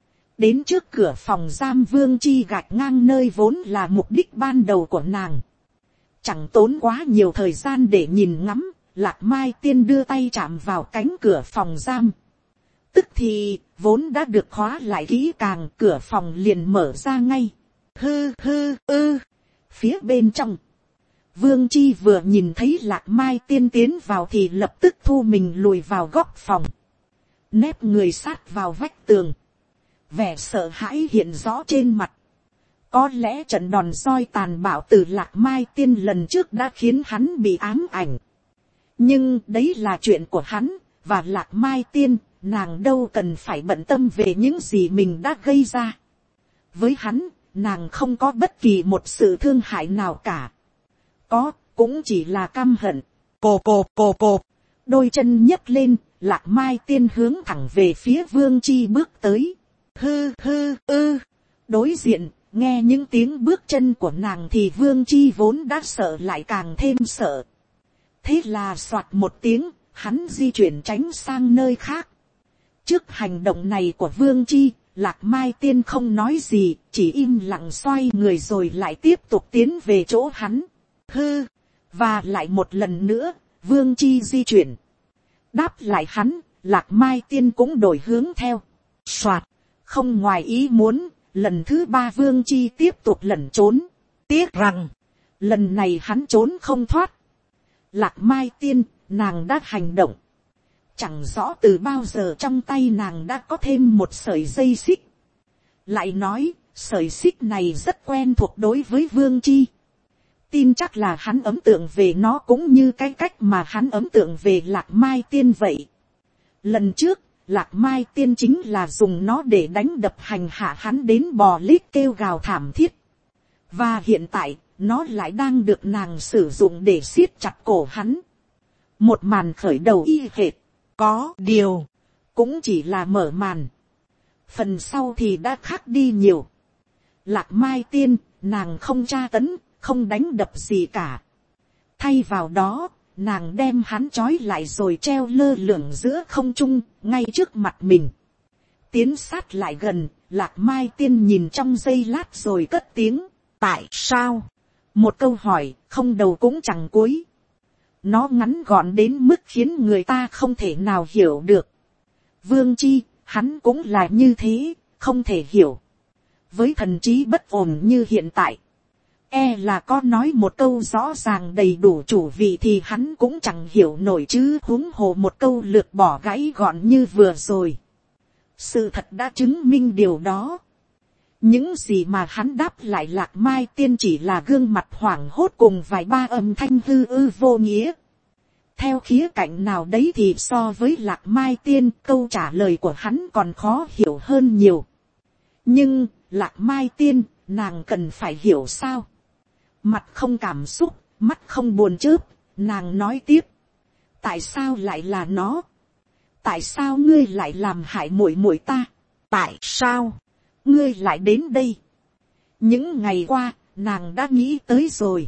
đến trước cửa phòng giam Vương Chi gạch ngang nơi vốn là mục đích ban đầu của nàng. Chẳng tốn quá nhiều thời gian để nhìn ngắm, Lạc Mai Tiên đưa tay chạm vào cánh cửa phòng giam. Tức thì, vốn đã được khóa lại kỹ càng, cửa phòng liền mở ra ngay. Hư hư ư. Phía bên trong, Vương Chi vừa nhìn thấy Lạc Mai Tiên tiến vào thì lập tức thu mình lùi vào góc phòng. Nép người sát vào vách tường. Vẻ sợ hãi hiện rõ trên mặt. Có lẽ trận đòn roi tàn bạo từ Lạc Mai Tiên lần trước đã khiến hắn bị ám ảnh. Nhưng đấy là chuyện của hắn, và Lạc Mai Tiên, nàng đâu cần phải bận tâm về những gì mình đã gây ra. Với hắn, nàng không có bất kỳ một sự thương hại nào cả. Có, cũng chỉ là căm hận. Cộp cộp cộp cộp, đôi chân nhấc lên, Lạc Mai Tiên hướng thẳng về phía Vương Chi bước tới. Hư hư ư, đối diện, nghe những tiếng bước chân của nàng thì Vương Chi vốn đã sợ lại càng thêm sợ. Thế là soạt một tiếng, hắn di chuyển tránh sang nơi khác. Trước hành động này của Vương Chi, Lạc Mai Tiên không nói gì, chỉ im lặng xoay người rồi lại tiếp tục tiến về chỗ hắn. Hư, và lại một lần nữa, Vương Chi di chuyển. Đáp lại hắn, Lạc Mai Tiên cũng đổi hướng theo. Soạt, không ngoài ý muốn, lần thứ ba Vương Chi tiếp tục lẩn trốn. Tiếc rằng, lần này hắn trốn không thoát. Lạc Mai Tiên, nàng đã hành động. Chẳng rõ từ bao giờ trong tay nàng đã có thêm một sợi dây xích. Lại nói, sợi xích này rất quen thuộc đối với Vương Chi. Tin chắc là hắn ấn tượng về nó cũng như cái cách mà hắn ấn tượng về Lạc Mai Tiên vậy. Lần trước, Lạc Mai Tiên chính là dùng nó để đánh đập hành hạ hắn đến bò lết kêu gào thảm thiết. Và hiện tại, nó lại đang được nàng sử dụng để siết chặt cổ hắn. Một màn khởi đầu y hệt, có điều, cũng chỉ là mở màn. Phần sau thì đã khác đi nhiều. Lạc Mai Tiên, nàng không tra tấn, không đánh đập gì cả. Thay vào đó, nàng đem hắn trói lại rồi treo lơ lửng giữa không trung, ngay trước mặt mình. Tiến sát lại gần, Lạc Mai Tiên nhìn trong giây lát rồi cất tiếng. Tại sao? Một câu hỏi, không đầu cũng chẳng cuối. Nó ngắn gọn đến mức khiến người ta không thể nào hiểu được. Vương Chi, hắn cũng là như thế, không thể hiểu. Với thần trí bất ổn như hiện tại, e là có nói một câu rõ ràng đầy đủ chủ vị thì hắn cũng chẳng hiểu nổi chứ, huống hồ một câu lược bỏ gãy gọn như vừa rồi. Sự thật đã chứng minh điều đó. Những gì mà hắn đáp lại Lạc Mai Tiên chỉ là gương mặt hoảng hốt cùng vài ba âm thanh hư ư vô nghĩa. Theo khía cạnh nào đấy thì so với Lạc Mai Tiên, câu trả lời của hắn còn khó hiểu hơn nhiều. Nhưng, Lạc Mai Tiên, nàng cần phải hiểu sao? Mặt không cảm xúc, mắt không buồn chớp, nàng nói tiếp. Tại sao lại là nó? Tại sao ngươi lại làm hại muội muội ta? Tại sao ngươi lại đến đây? Những ngày qua, nàng đã nghĩ tới rồi.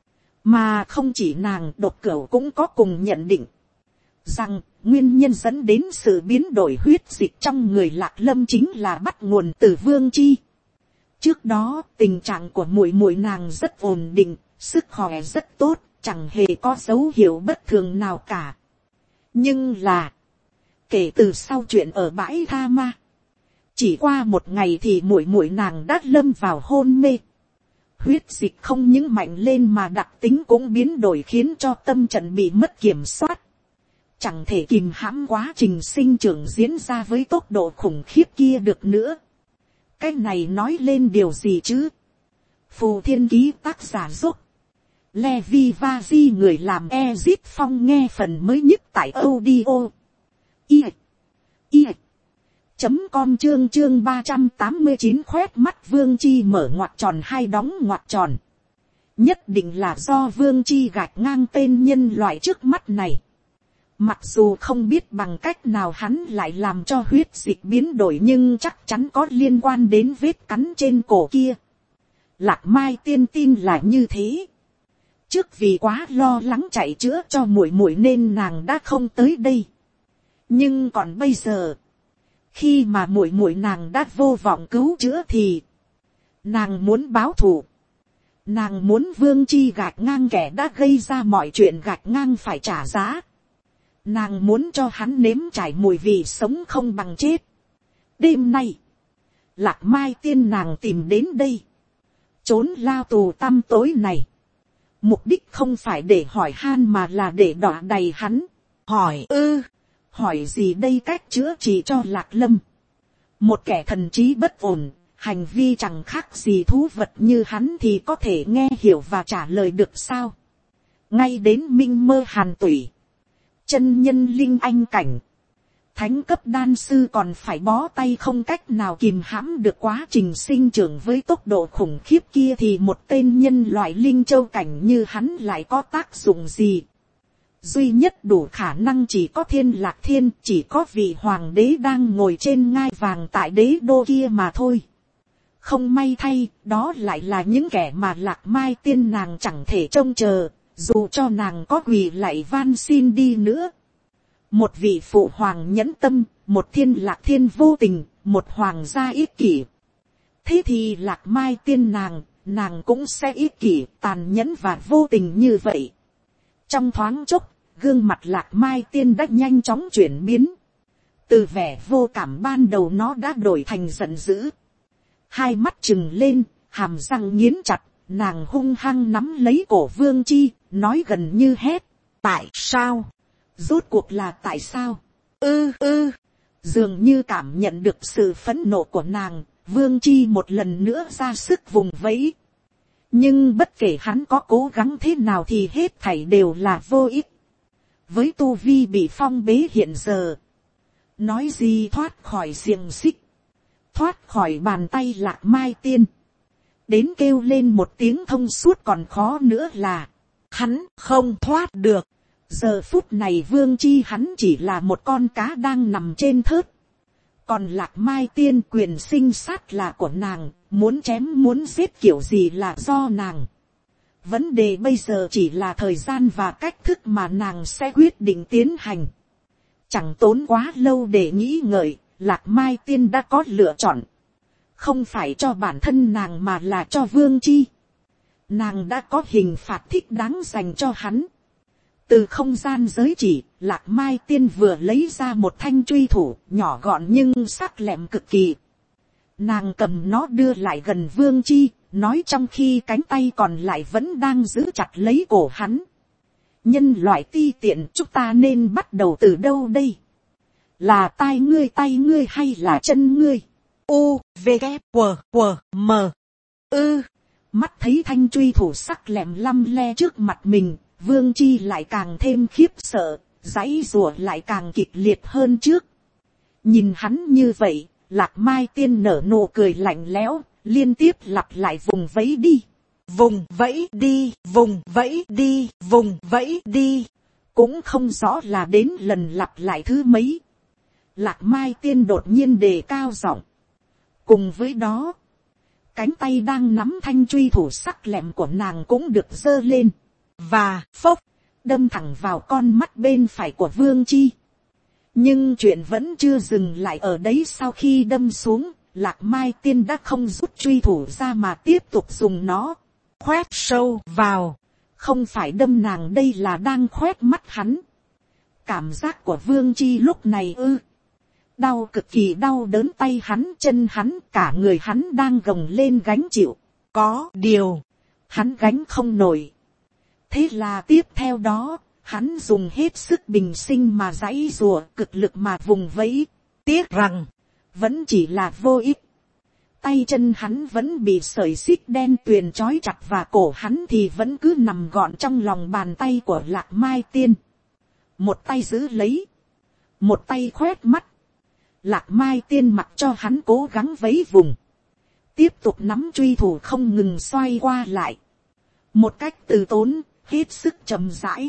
Mà không chỉ nàng, Độc Cửu cũng có cùng nhận định. Rằng, nguyên nhân dẫn đến sự biến đổi huyết dịch trong người Lạc Lâm chính là bắt nguồn từ Vương Chi. Trước đó, tình trạng của muội muội nàng rất ổn định, sức khỏe rất tốt, chẳng hề có dấu hiệu bất thường nào cả. Nhưng là, kể từ sau chuyện ở bãi Tha Ma, chỉ qua một ngày thì muội muội nàng đã lâm vào hôn mê. Huyết dịch không những mạnh lên mà đặc tính cũng biến đổi khiến cho tâm trận bị mất kiểm soát. Chẳng thể kìm hãm quá trình sinh trưởng diễn ra với tốc độ khủng khiếp kia được nữa. Cái này nói lên điều gì chứ? Phù Thiên Ký tác giả giúp. Levi Vazi người làm Ezit Phong nghe phần mới nhất tại audio. I. I. Chấm com chương chương ba trăm tám mươi chín khoét mắt Vương Chi mở ngoặc tròn hai đóng ngoặc tròn. Nhất định là do Vương Chi gạch ngang tên nhân loại trước mắt này. Mặc dù không biết bằng cách nào hắn lại làm cho huyết dịch biến đổi nhưng chắc chắn có liên quan đến vết cắn trên cổ kia. Lạc Mai Tiên tin là như thế. Trước vì quá lo lắng chạy chữa cho muội muội nên nàng đã không tới đây. Nhưng còn bây giờ, khi mà muội muội nàng đã vô vọng cứu chữa thì nàng muốn báo thù. Nàng muốn Vương Chi gạch ngang kẻ đã gây ra mọi chuyện gạch ngang phải trả giá. Nàng muốn cho hắn nếm trải mùi vị sống không bằng chết. Đêm nay, Lạc Mai Tiên nàng tìm đến đây, trốn lao tù tăm tối này. Mục đích không phải để hỏi han mà là để đọa đầy hắn. Hỏi ư, hỏi gì đây? Cách chữa trị cho Lạc Lâm. Một kẻ thần trí bất ổn, hành vi chẳng khác gì thú vật như hắn thì có thể nghe hiểu và trả lời được sao. Ngay đến minh mơ hàn tủy, chân nhân linh anh cảnh, thánh cấp đan sư còn phải bó tay không cách nào kìm hãm được quá trình sinh trưởng với tốc độ khủng khiếp kia, thì một tên nhân loại linh châu cảnh như hắn lại có tác dụng gì. Duy nhất đủ khả năng chỉ có Thiên Lạc Thiên, chỉ có vị hoàng đế đang ngồi trên ngai vàng tại đế đô kia mà thôi. Không may thay, đó lại là những kẻ mà Lạc Mai tiên nàng chẳng thể trông chờ, dù cho nàng có quỳ lạy van xin đi nữa. Một vị phụ hoàng nhẫn tâm, một Thiên Lạc Thiên vô tình, một hoàng gia ích kỷ. Thế thì Lạc Mai tiên nàng, nàng cũng sẽ ích kỷ, tàn nhẫn và vô tình như vậy. Trong thoáng chốc, gương mặt Lạc Mai tiên đã nhanh chóng chuyển biến. Từ vẻ vô cảm ban đầu nó đã đổi thành giận dữ. Hai mắt trừng lên, hàm răng nghiến chặt, nàng hung hăng nắm lấy cổ Vương Chi, nói gần như hét. Tại sao? Rốt cuộc là tại sao? Ư ư. Dường như cảm nhận được sự phẫn nộ của nàng, Vương Chi một lần nữa ra sức vùng vẫy. Nhưng bất kể hắn có cố gắng thế nào thì hết thảy đều là vô ích. Với tu vi bị phong bế hiện giờ, nói gì thoát khỏi xiềng xích, thoát khỏi bàn tay Lạc Mai tiên, đến kêu lên một tiếng thông suốt còn khó nữa là, hắn không thoát được. Giờ phút này Vương Chi hắn chỉ là một con cá đang nằm trên thớt, còn Lạc Mai tiên quyền sinh sát là của nàng, muốn chém muốn giết kiểu gì là do nàng. Vấn đề bây giờ chỉ là thời gian và cách thức mà nàng sẽ quyết định tiến hành. Chẳng tốn quá lâu để nghĩ ngợi, Lạc Mai tiên đã có lựa chọn. Không phải cho bản thân nàng mà là cho Vương Chi. Nàng đã có hình phạt thích đáng dành cho hắn. Từ không gian giới chỉ, Lạc Mai tiên vừa lấy ra một thanh truy thủ, nhỏ gọn nhưng sắc lẹm cực kỳ. Nàng cầm nó đưa lại gần Vương Chi, nói trong khi cánh tay còn lại vẫn đang giữ chặt lấy cổ hắn. Nhân loại ti tiện, chúng ta nên bắt đầu từ đâu đây? Là tai ngươi tay ngươi hay là chân ngươi? U, V, K, W, W, M. Ư, mắt thấy thanh truy thủ sắc lẹm lăm le trước mặt mình, Vương Chi lại càng thêm khiếp sợ, giãy giụa lại càng kịch liệt hơn trước. Nhìn hắn như vậy, Lạc Mai tiên nở nụ cười lạnh lẽo, liên tiếp lặp lại vùng vẫy đi, vùng vẫy đi, vùng vẫy đi, vùng vẫy đi. Cũng không rõ là đến lần lặp lại thứ mấy. Lạc Mai tiên đột nhiên đề cao giọng. Cùng với đó, cánh tay đang nắm thanh truy thủ sắc lẹm của nàng cũng được giơ lên, và phốc, đâm thẳng vào con mắt bên phải của Vương Chi. Nhưng chuyện vẫn chưa dừng lại ở đấy. Sau khi đâm xuống, Lạc Mai tiên đã không rút truy thủ ra mà tiếp tục dùng nó khoét sâu vào. Không phải đâm nàng, đây là đang khoét mắt hắn. Cảm giác của Vương Chi lúc này ư, đau cực kỳ đau đớn, tay hắn chân hắn cả người hắn đang gồng lên gánh chịu. Có điều hắn gánh không nổi. Thế là tiếp theo đó, hắn dùng hết sức bình sinh mà giãy giụa, cực lực mà vùng vẫy. Tiếc rằng vẫn chỉ là vô ích. Tay chân hắn vẫn bị sợi xích đen tuyền trói chặt, và cổ hắn thì vẫn cứ nằm gọn trong lòng bàn tay của Lạc Mai tiên. Một tay giữ lấy, một tay khoét mắt. Lạc Mai tiên mặc cho hắn cố gắng vẫy vùng, tiếp tục nắm truy thủ không ngừng xoay qua lại, một cách từ tốn, hết sức chậm rãi.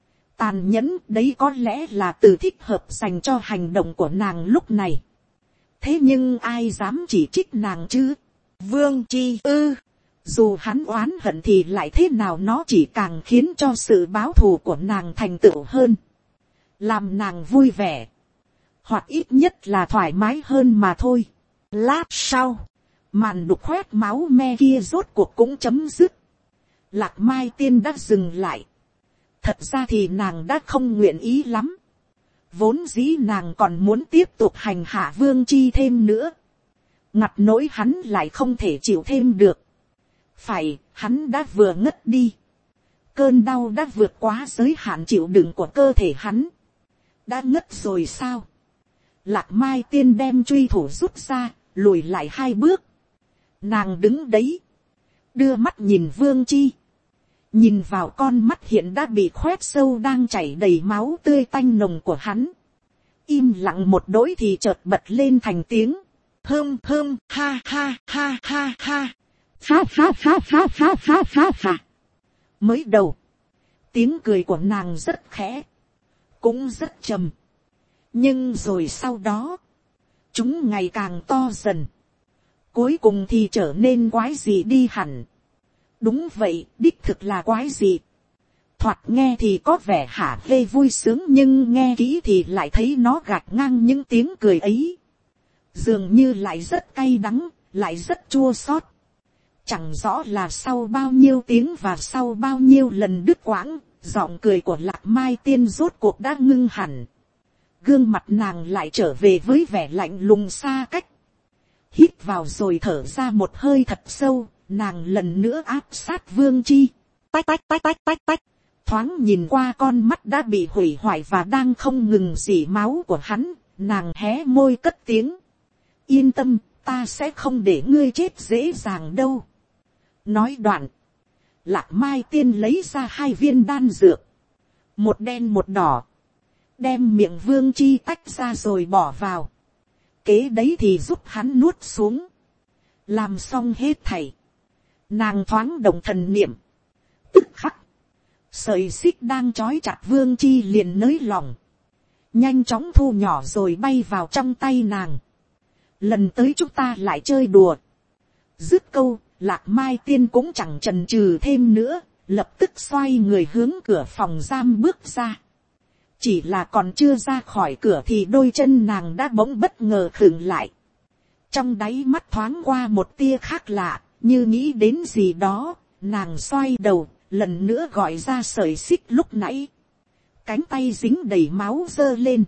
Tàn nhẫn đấy có lẽ là từ thích hợp dành cho hành động của nàng lúc này. Thế nhưng ai dám chỉ trích nàng chứ? Vương Chi ư, dù hắn oán hận thì lại thế nào, nó chỉ càng khiến cho sự báo thù của nàng thành tựu hơn, làm nàng vui vẻ, hoặc ít nhất là thoải mái hơn mà thôi. Lát sau, màn đục khoét máu me kia rốt cuộc cũng chấm dứt. Lạc Mai tiên đã dừng lại. Thật ra thì nàng đã không nguyện ý lắm. Vốn dĩ nàng còn muốn tiếp tục hành hạ Vương Chi thêm nữa. Ngặt nỗi hắn lại không thể chịu thêm được. Phải, hắn đã vừa ngất đi. Cơn đau đã vượt quá giới hạn chịu đựng của cơ thể hắn. Đã ngất rồi sao? Lạc Mai tiên đem truy thủ rút ra, lùi lại hai bước. Nàng đứng đấy, đưa mắt nhìn Vương Chi, nhìn vào con mắt hiện đã bị khoét sâu đang chảy đầy máu tươi tanh nồng của hắn, im lặng một đỗi thì chợt bật lên thành tiếng hơm hơm ha ha ha ha ha ha ha ha ha ha ha ha ha. Mới đầu, tiếng cười của nàng rất khẽ, cũng rất trầm, nhưng rồi sau đó, chúng ngày càng to dần, cuối cùng thì trở nên quái dị đi hẳn. Đúng vậy, đích thực là quái dị. Thoạt nghe thì có vẻ hả hê vui sướng, nhưng nghe kỹ thì lại thấy nó gạt ngang những tiếng cười ấy. Dường như lại rất cay đắng, lại rất chua xót. Chẳng rõ là sau bao nhiêu tiếng và sau bao nhiêu lần đứt quãng, giọng cười của Lạc Mai Tiên rốt cuộc đã ngưng hẳn. Gương mặt nàng lại trở về với vẻ lạnh lùng xa cách. Hít vào rồi thở ra một hơi thật sâu, nàng lần nữa áp sát Vương Chi. Tách tách tách tách tách tách. Thoáng nhìn qua con mắt đã bị hủy hoại và đang không ngừng rỉ máu của hắn, nàng hé môi cất tiếng. Yên tâm, ta sẽ không để ngươi chết dễ dàng đâu. Nói đoạn, Lạc Mai Tiên lấy ra hai viên đan dược, một đen một đỏ, đem miệng Vương Chi tách ra rồi bỏ vào. Kế đấy thì giúp hắn nuốt xuống. Làm xong hết thảy, nàng thoáng động thần niệm, tức khắc, sợi xích đang trói chặt Vương Chi liền nới lỏng, nhanh chóng thu nhỏ rồi bay vào trong tay nàng. Lần tới chúng ta lại chơi đùa. Dứt câu, Lạc Mai Tiên cũng chẳng chần chừ thêm nữa, lập tức xoay người hướng cửa phòng giam bước ra. Chỉ là còn chưa ra khỏi cửa thì đôi chân nàng đã bỗng bất ngờ khựng lại. Trong đáy mắt thoáng qua một tia khác lạ, như nghĩ đến gì đó, nàng xoay đầu, lần nữa gọi ra sợi xích lúc nãy. Cánh tay dính đầy máu giơ lên.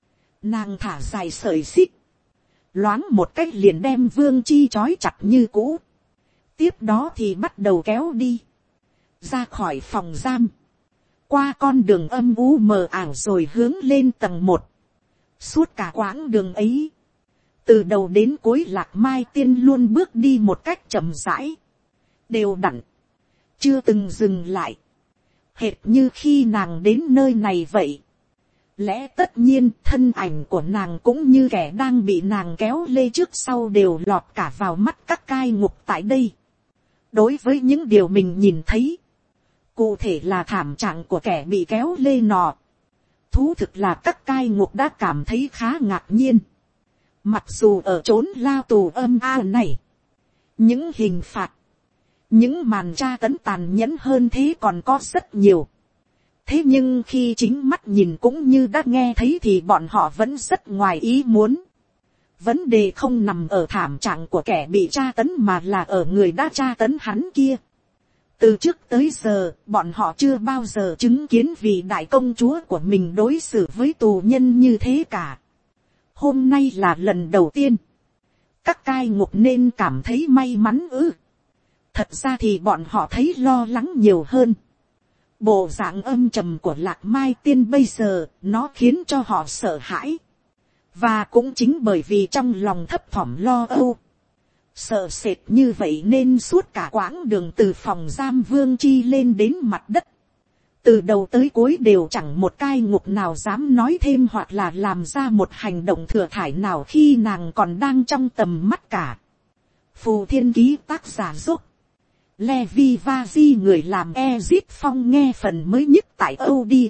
Nàng thả dài sợi xích, loáng một cách liền đem Vương Chi trói chặt như cũ. Tiếp đó thì bắt đầu kéo đi, ra khỏi phòng giam, qua con đường âm u mờ ảo rồi hướng lên tầng một. Suốt cả quãng đường ấy, từ đầu đến cuối Lạc Mai Tiên luôn bước đi một cách chậm rãi, đều đặn, chưa từng dừng lại, hệt như khi nàng đến nơi này vậy. Lẽ tất nhiên thân ảnh của nàng cũng như kẻ đang bị nàng kéo lê trước sau đều lọt cả vào mắt các cai ngục tại đây. Đối với những điều mình nhìn thấy, cụ thể là thảm trạng của kẻ bị kéo lê nọ, thú thực là các cai ngục đã cảm thấy khá ngạc nhiên. Mặc dù ở chốn lao tù âm a này, những hình phạt, những màn tra tấn tàn nhẫn hơn thế còn có rất nhiều. Thế nhưng khi chính mắt nhìn cũng như đã nghe thấy thì bọn họ vẫn rất ngoài ý muốn. Vấn đề không nằm ở thảm trạng của kẻ bị tra tấn mà là ở người đã tra tấn hắn kia. Từ trước tới giờ, bọn họ chưa bao giờ chứng kiến vị đại công chúa của mình đối xử với tù nhân như thế cả. Hôm nay là lần đầu tiên. Các cai ngục nên cảm thấy may mắn ư. Thật ra thì bọn họ thấy lo lắng nhiều hơn. Bộ dạng âm trầm của Lạc Mai Tiên bây giờ, nó khiến cho họ sợ hãi. Và cũng chính bởi vì trong lòng thấp thỏm lo âu, sợ sệt như vậy nên suốt cả quãng đường từ phòng giam Vương Chi lên đến mặt đất, từ đầu tới cuối đều chẳng một cai ngục nào dám nói thêm hoặc là làm ra một hành động thừa thải nào khi nàng còn đang trong tầm mắt cả. Phù Thiên Ký tác giả giúp Levi Vazi người làm Ezit Phong nghe phần mới nhất tại audio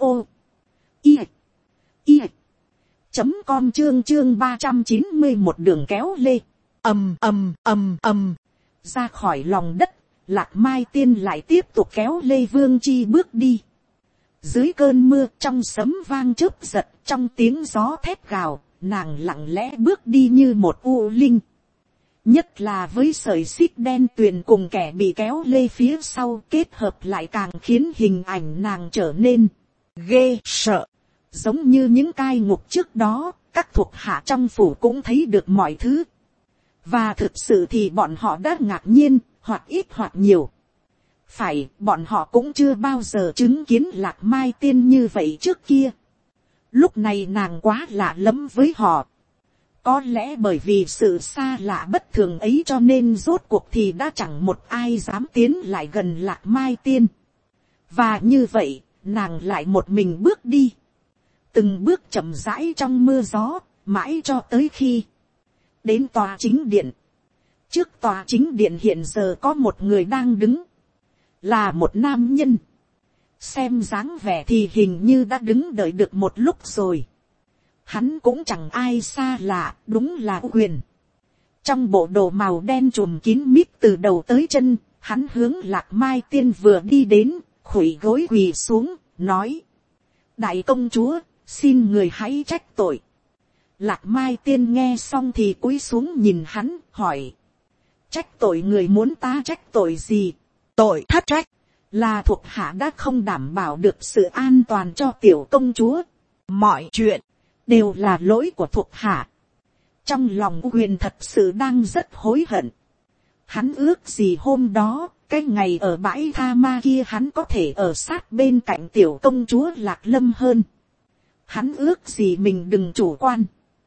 i i chấm com chương chương ba trăm chín mươi một đường kéo lê. Ầm ầm ầm ầm, ra khỏi lòng đất, Lạc Mai Tiên lại tiếp tục kéo lê Vương Chi bước đi. Dưới cơn mưa, trong sấm vang chớp giật, trong tiếng gió thét gào, nàng lặng lẽ bước đi như một u linh. Nhất là với sợi xích đen tuyền cùng kẻ bị kéo lê phía sau kết hợp lại càng khiến hình ảnh nàng trở nên ghê sợ. Giống như những cai ngục trước đó, các thuộc hạ trong phủ cũng thấy được mọi thứ. Và thực sự thì bọn họ đã ngạc nhiên, hoặc ít hoặc nhiều. Phải, bọn họ cũng chưa bao giờ chứng kiến Lạc Mai Tiên như vậy trước kia. Lúc này nàng quá lạ lẫm với họ. Có lẽ bởi vì sự xa lạ bất thường ấy cho nên rốt cuộc thì đã chẳng một ai dám tiến lại gần Lạc Mai Tiên. Và như vậy, nàng lại một mình bước đi. Từng bước chậm rãi trong mưa gió, mãi cho tới khi đến tòa chính điện. Trước tòa chính điện hiện giờ có một người đang đứng. Là một nam nhân. Xem dáng vẻ thì hình như đã đứng đợi được một lúc rồi. Hắn cũng chẳng ai xa lạ, đúng là Quyền. Trong bộ đồ màu đen trùm kín mít từ đầu tới chân, hắn hướng Lạc Mai Tiên vừa đi đến, khuỵu gối quỳ xuống, nói. Đại công chúa, xin người hãy trách tội. Lạc Mai Tiên nghe xong thì cúi xuống nhìn hắn, hỏi. Trách tội người muốn ta trách tội gì? Tội thất trách. Là thuộc hạ đã không đảm bảo được sự an toàn cho tiểu công chúa. Mọi chuyện đều là lỗi của thuộc hạ. Trong lòng Quyền thật sự đang rất hối hận. Hắn ước gì hôm đó, cái ngày ở bãi tha ma kia hắn có thể ở sát bên cạnh tiểu công chúa Lạc Lâm hơn. Hắn ước gì mình đừng chủ quan.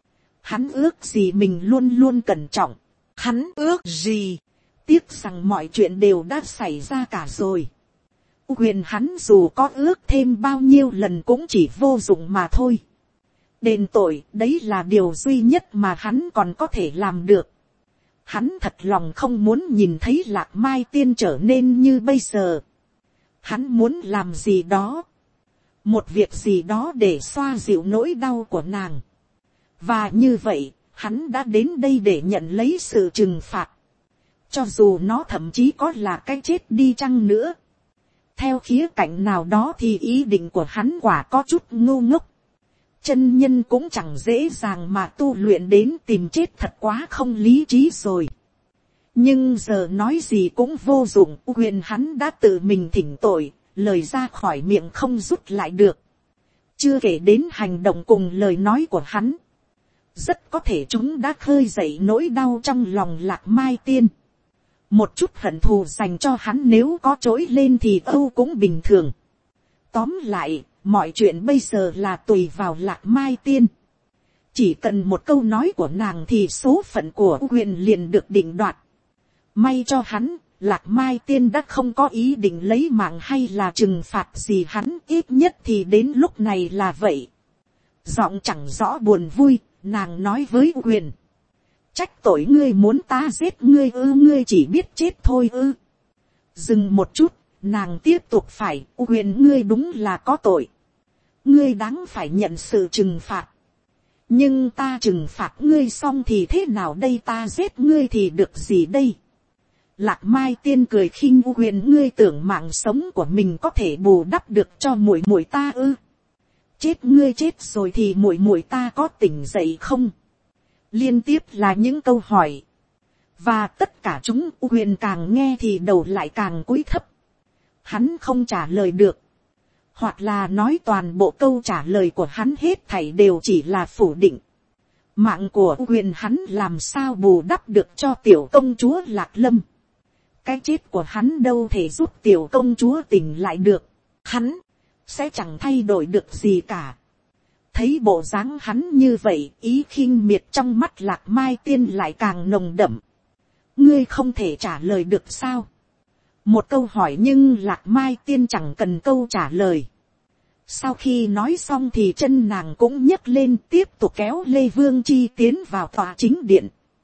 Hắn ước gì mình luôn luôn cẩn trọng. Hắn ước gì. Tiếc rằng mọi chuyện đều đã xảy ra cả rồi. Quyền hắn dù có ước thêm bao nhiêu lần cũng chỉ vô dụng mà thôi. Đền tội, đấy là điều duy nhất mà hắn còn có thể làm được. Hắn thật lòng không muốn nhìn thấy Lạc Mai Tiên trở nên như bây giờ. Hắn muốn làm gì đó. Một việc gì đó để xoa dịu nỗi đau của nàng. Và như vậy, hắn đã đến đây để nhận lấy sự trừng phạt. Cho dù nó thậm chí có là cái chết đi chăng nữa. Theo khía cạnh nào đó thì ý định của hắn quả có chút ngu ngốc. Chân nhân cũng chẳng dễ dàng mà tu luyện đến tìm chết thật quá không lý trí rồi. Nhưng giờ nói gì cũng vô dụng, Quyền hắn đã tự mình thỉnh tội, lời ra khỏi miệng không rút lại được. Chưa kể đến hành động cùng lời nói của hắn. Rất có thể chúng đã khơi dậy nỗi đau trong lòng Lạc Mai Tiên. Một chút hận thù dành cho hắn nếu có trỗi lên thì âu cũng bình thường. Tóm lại, mọi chuyện bây giờ là tùy vào Lạc Mai Tiên. Chỉ cần một câu nói của nàng thì số phận của Quyền liền được định đoạt. May cho hắn, Lạc Mai Tiên đã không có ý định lấy mạng hay là trừng phạt gì hắn, ít nhất thì đến lúc này là vậy. Giọng chẳng rõ buồn vui, nàng nói với Quyền. Trách tội ngươi muốn ta giết ngươi ư, ngươi chỉ biết chết thôi ư. Dừng một chút, nàng tiếp tục phải, Quyền ngươi đúng là có tội. Ngươi đáng phải nhận sự trừng phạt. Nhưng ta trừng phạt ngươi xong thì thế nào đây, ta giết ngươi thì được gì đây? Lạc Mai Tiên cười khinh, Quyền ngươi tưởng mạng sống của mình có thể bù đắp được cho muội muội ta ư? Chết ngươi chết rồi thì muội muội ta có tỉnh dậy không? Liên tiếp là những câu hỏi. Và tất cả chúng Quyền càng nghe thì đầu lại càng cúi thấp. Hắn không trả lời được. Hoặc là nói toàn bộ câu trả lời của hắn hết thảy đều chỉ là phủ định. Mạng của Quyền hắn làm sao bù đắp được cho tiểu công chúa Lạc Lâm. Cái chết của hắn đâu thể giúp tiểu công chúa tỉnh lại được. Hắn sẽ chẳng thay đổi được gì cả. Thấy bộ dáng hắn như vậy, ý khinh miệt trong mắt Lạc Mai Tiên lại càng nồng đậm. Ngươi không thể trả lời được sao? Một câu hỏi nhưng Lạc Mai Tiên chẳng cần câu trả lời. Sau khi nói xong thì chân nàng cũng nhấc lên tiếp tục kéo Lê Vương Chi tiến vào tòa chính điện.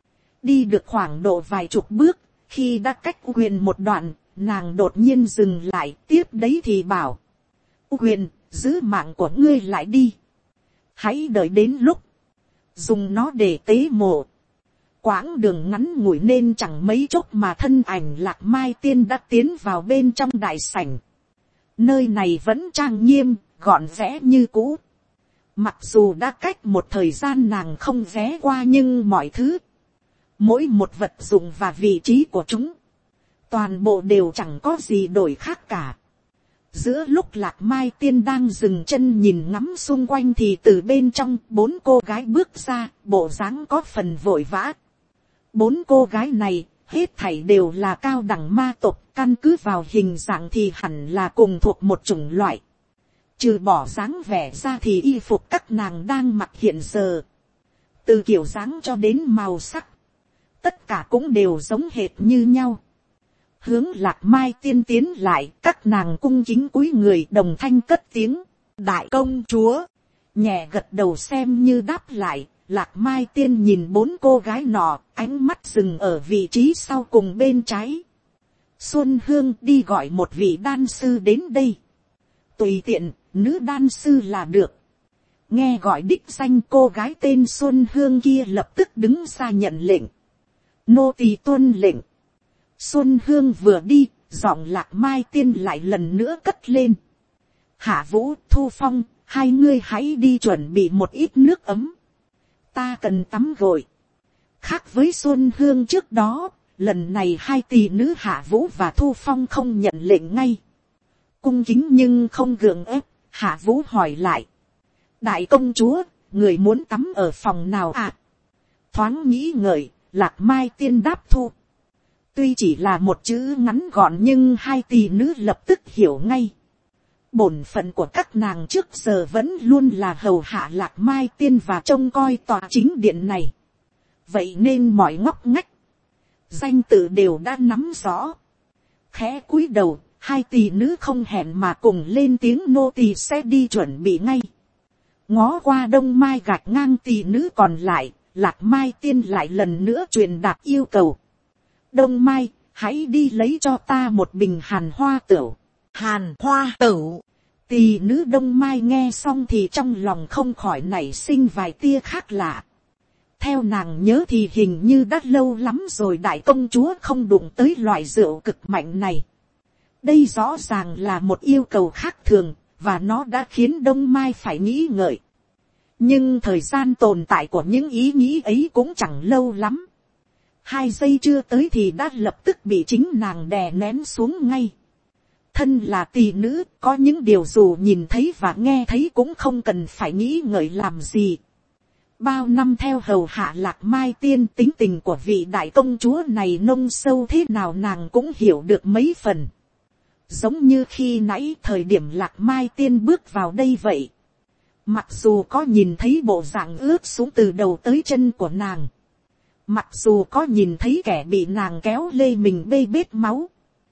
Đi được khoảng độ vài chục bước, khi đã cách Quyền một đoạn, nàng đột nhiên dừng lại, tiếp đấy thì bảo. Quyền, giữ mạng của ngươi lại đi. Hãy đợi đến lúc dùng nó để tế mộ. Quãng đường ngắn ngủi nên chẳng mấy chốc mà thân ảnh Lạc Mai Tiên đã tiến vào bên trong đại sảnh. Nơi này vẫn trang nghiêm, gọn gẽ như cũ. Mặc dù đã cách một thời gian nàng không ghé qua nhưng mọi thứ, mỗi một vật dụng và vị trí của chúng, toàn bộ đều chẳng có gì đổi khác cả. Giữa lúc Lạc Mai Tiên đang dừng chân nhìn ngắm xung quanh thì từ bên trong bốn cô gái bước ra, bộ dáng có phần vội vã. Bốn cô gái này, hết thảy đều là cao đẳng ma tộc, căn cứ vào hình dạng thì hẳn là cùng thuộc một chủng loại. Trừ bỏ dáng vẻ ra thì y phục các nàng đang mặc hiện giờ, từ kiểu dáng cho đến màu sắc, tất cả cũng đều giống hệt như nhau. Hướng Lạc Mai tiên tiến lại, các nàng cung kính cúi người đồng thanh cất tiếng, đại công chúa, nhẹ gật đầu xem như đáp lại. Lạc Mai tiên nhìn bốn cô gái nọ, ánh mắt dừng ở vị trí sau cùng bên trái. Xuân Hương, đi gọi một vị đan sư đến đây. Tùy tiện, nữ đan sư là được. Nghe gọi đích danh, cô gái tên Xuân Hương kia lập tức đứng ra nhận lệnh. Nô tỳ tuân lệnh. Xuân Hương vừa đi, giọng Lạc Mai tiên lại lần nữa cất lên. Hạ Vũ, Thu Phong, hai ngươi hãy đi chuẩn bị một ít nước ấm. Ta cần tắm gội. Khác với Xuân Hương trước đó, lần này hai tỷ nữ Hạ Vũ và Thu Phong không nhận lệnh ngay. Cung kính nhưng không gượng ép, Hạ Vũ hỏi lại. Đại công chúa, người muốn tắm ở phòng nào à? Thoáng nghĩ ngợi, Lạc Mai tiên đáp Thu. Tuy chỉ là một chữ ngắn gọn nhưng hai tỷ nữ lập tức hiểu ngay. Bổn phận của các nàng trước giờ vẫn luôn là hầu hạ Lạc Mai tiên và trông coi tòa chính điện này. Vậy nên mọi ngóc ngách, danh tự đều đã nắm rõ. Khẽ cúi đầu, hai tỷ nữ không hẹn mà cùng lên tiếng nô tỳ sẽ đi chuẩn bị ngay. Ngó qua Đông Mai gạch ngang tỷ nữ còn lại, Lạc Mai tiên lại lần nữa truyền đạt yêu cầu. Đông Mai, hãy đi lấy cho ta một bình hàn hoa tửu. Hàn hoa tửu. Tỷ nữ Đông Mai nghe xong thì trong lòng không khỏi nảy sinh vài tia khác lạ. Theo nàng nhớ thì hình như đã lâu lắm rồi đại công chúa không đụng tới loại rượu cực mạnh này. Đây rõ ràng là một yêu cầu khác thường, và nó đã khiến Đông Mai phải nghĩ ngợi. Nhưng thời gian tồn tại của những ý nghĩ ấy cũng chẳng lâu lắm. Hai giây chưa tới thì đã lập tức bị chính nàng đè nén xuống ngay. Thân là tỷ nữ, có những điều dù nhìn thấy và nghe thấy cũng không cần phải nghĩ ngợi làm gì. Bao năm theo hầu hạ Lạc Mai tiên, tính tình của vị đại công chúa này nông sâu thế nào nàng cũng hiểu được mấy phần. Giống như khi nãy thời điểm Lạc Mai tiên bước vào đây vậy. Mặc dù có nhìn thấy bộ dạng ướt xuống từ đầu tới chân của nàng. Mặc dù có nhìn thấy kẻ bị nàng kéo lê mình bê bết máu.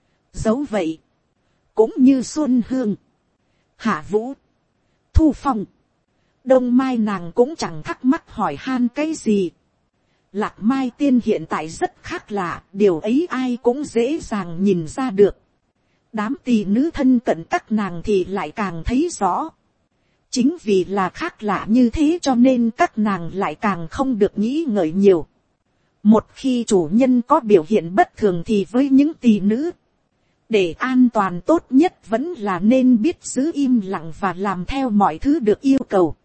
Dẫu vậy, cũng như Xuân Hương, Hạ Vũ, Thu Phong, Đông Mai nàng cũng chẳng thắc mắc hỏi han cái gì. Lạc Mai tiên hiện tại rất khác lạ, điều ấy ai cũng dễ dàng nhìn ra được. Đám tỷ nữ thân cận các nàng thì lại càng thấy rõ. Chính vì là khác lạ như thế cho nên các nàng lại càng không được nghĩ ngợi nhiều. Một khi chủ nhân có biểu hiện bất thường thì với những tỷ nữ, để an toàn tốt nhất vẫn là nên biết giữ im lặng và làm theo mọi thứ được yêu cầu.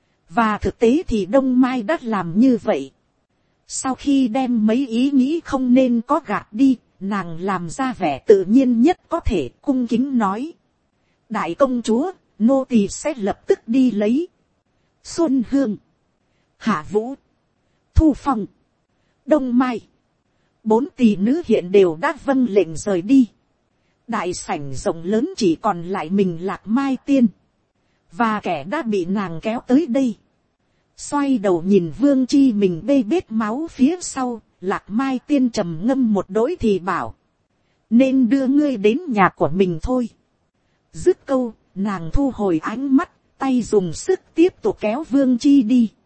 Và thực tế thì Đông Mai đã làm như vậy. Sau khi đem mấy ý nghĩ không nên có gạt đi, nàng làm ra vẻ tự nhiên nhất có thể, cung kính nói. Đại công chúa, nô tỳ sẽ lập tức đi lấy. Xuân Hương, Hạ Vũ, Thu Phong, Đông Mai, bốn tỷ nữ hiện đều đã vâng lệnh rời đi. Đại sảnh rộng lớn chỉ còn lại mình Lạc Mai tiên, và kẻ đã bị nàng kéo tới đây. Xoay đầu nhìn Vương Chi mình bê bết máu phía sau, Lạc Mai tiên trầm ngâm một đỗi thì bảo. Nên đưa ngươi đến nhà của mình thôi. Dứt câu, nàng thu hồi ánh mắt, tay dùng sức tiếp tục kéo Vương Chi đi.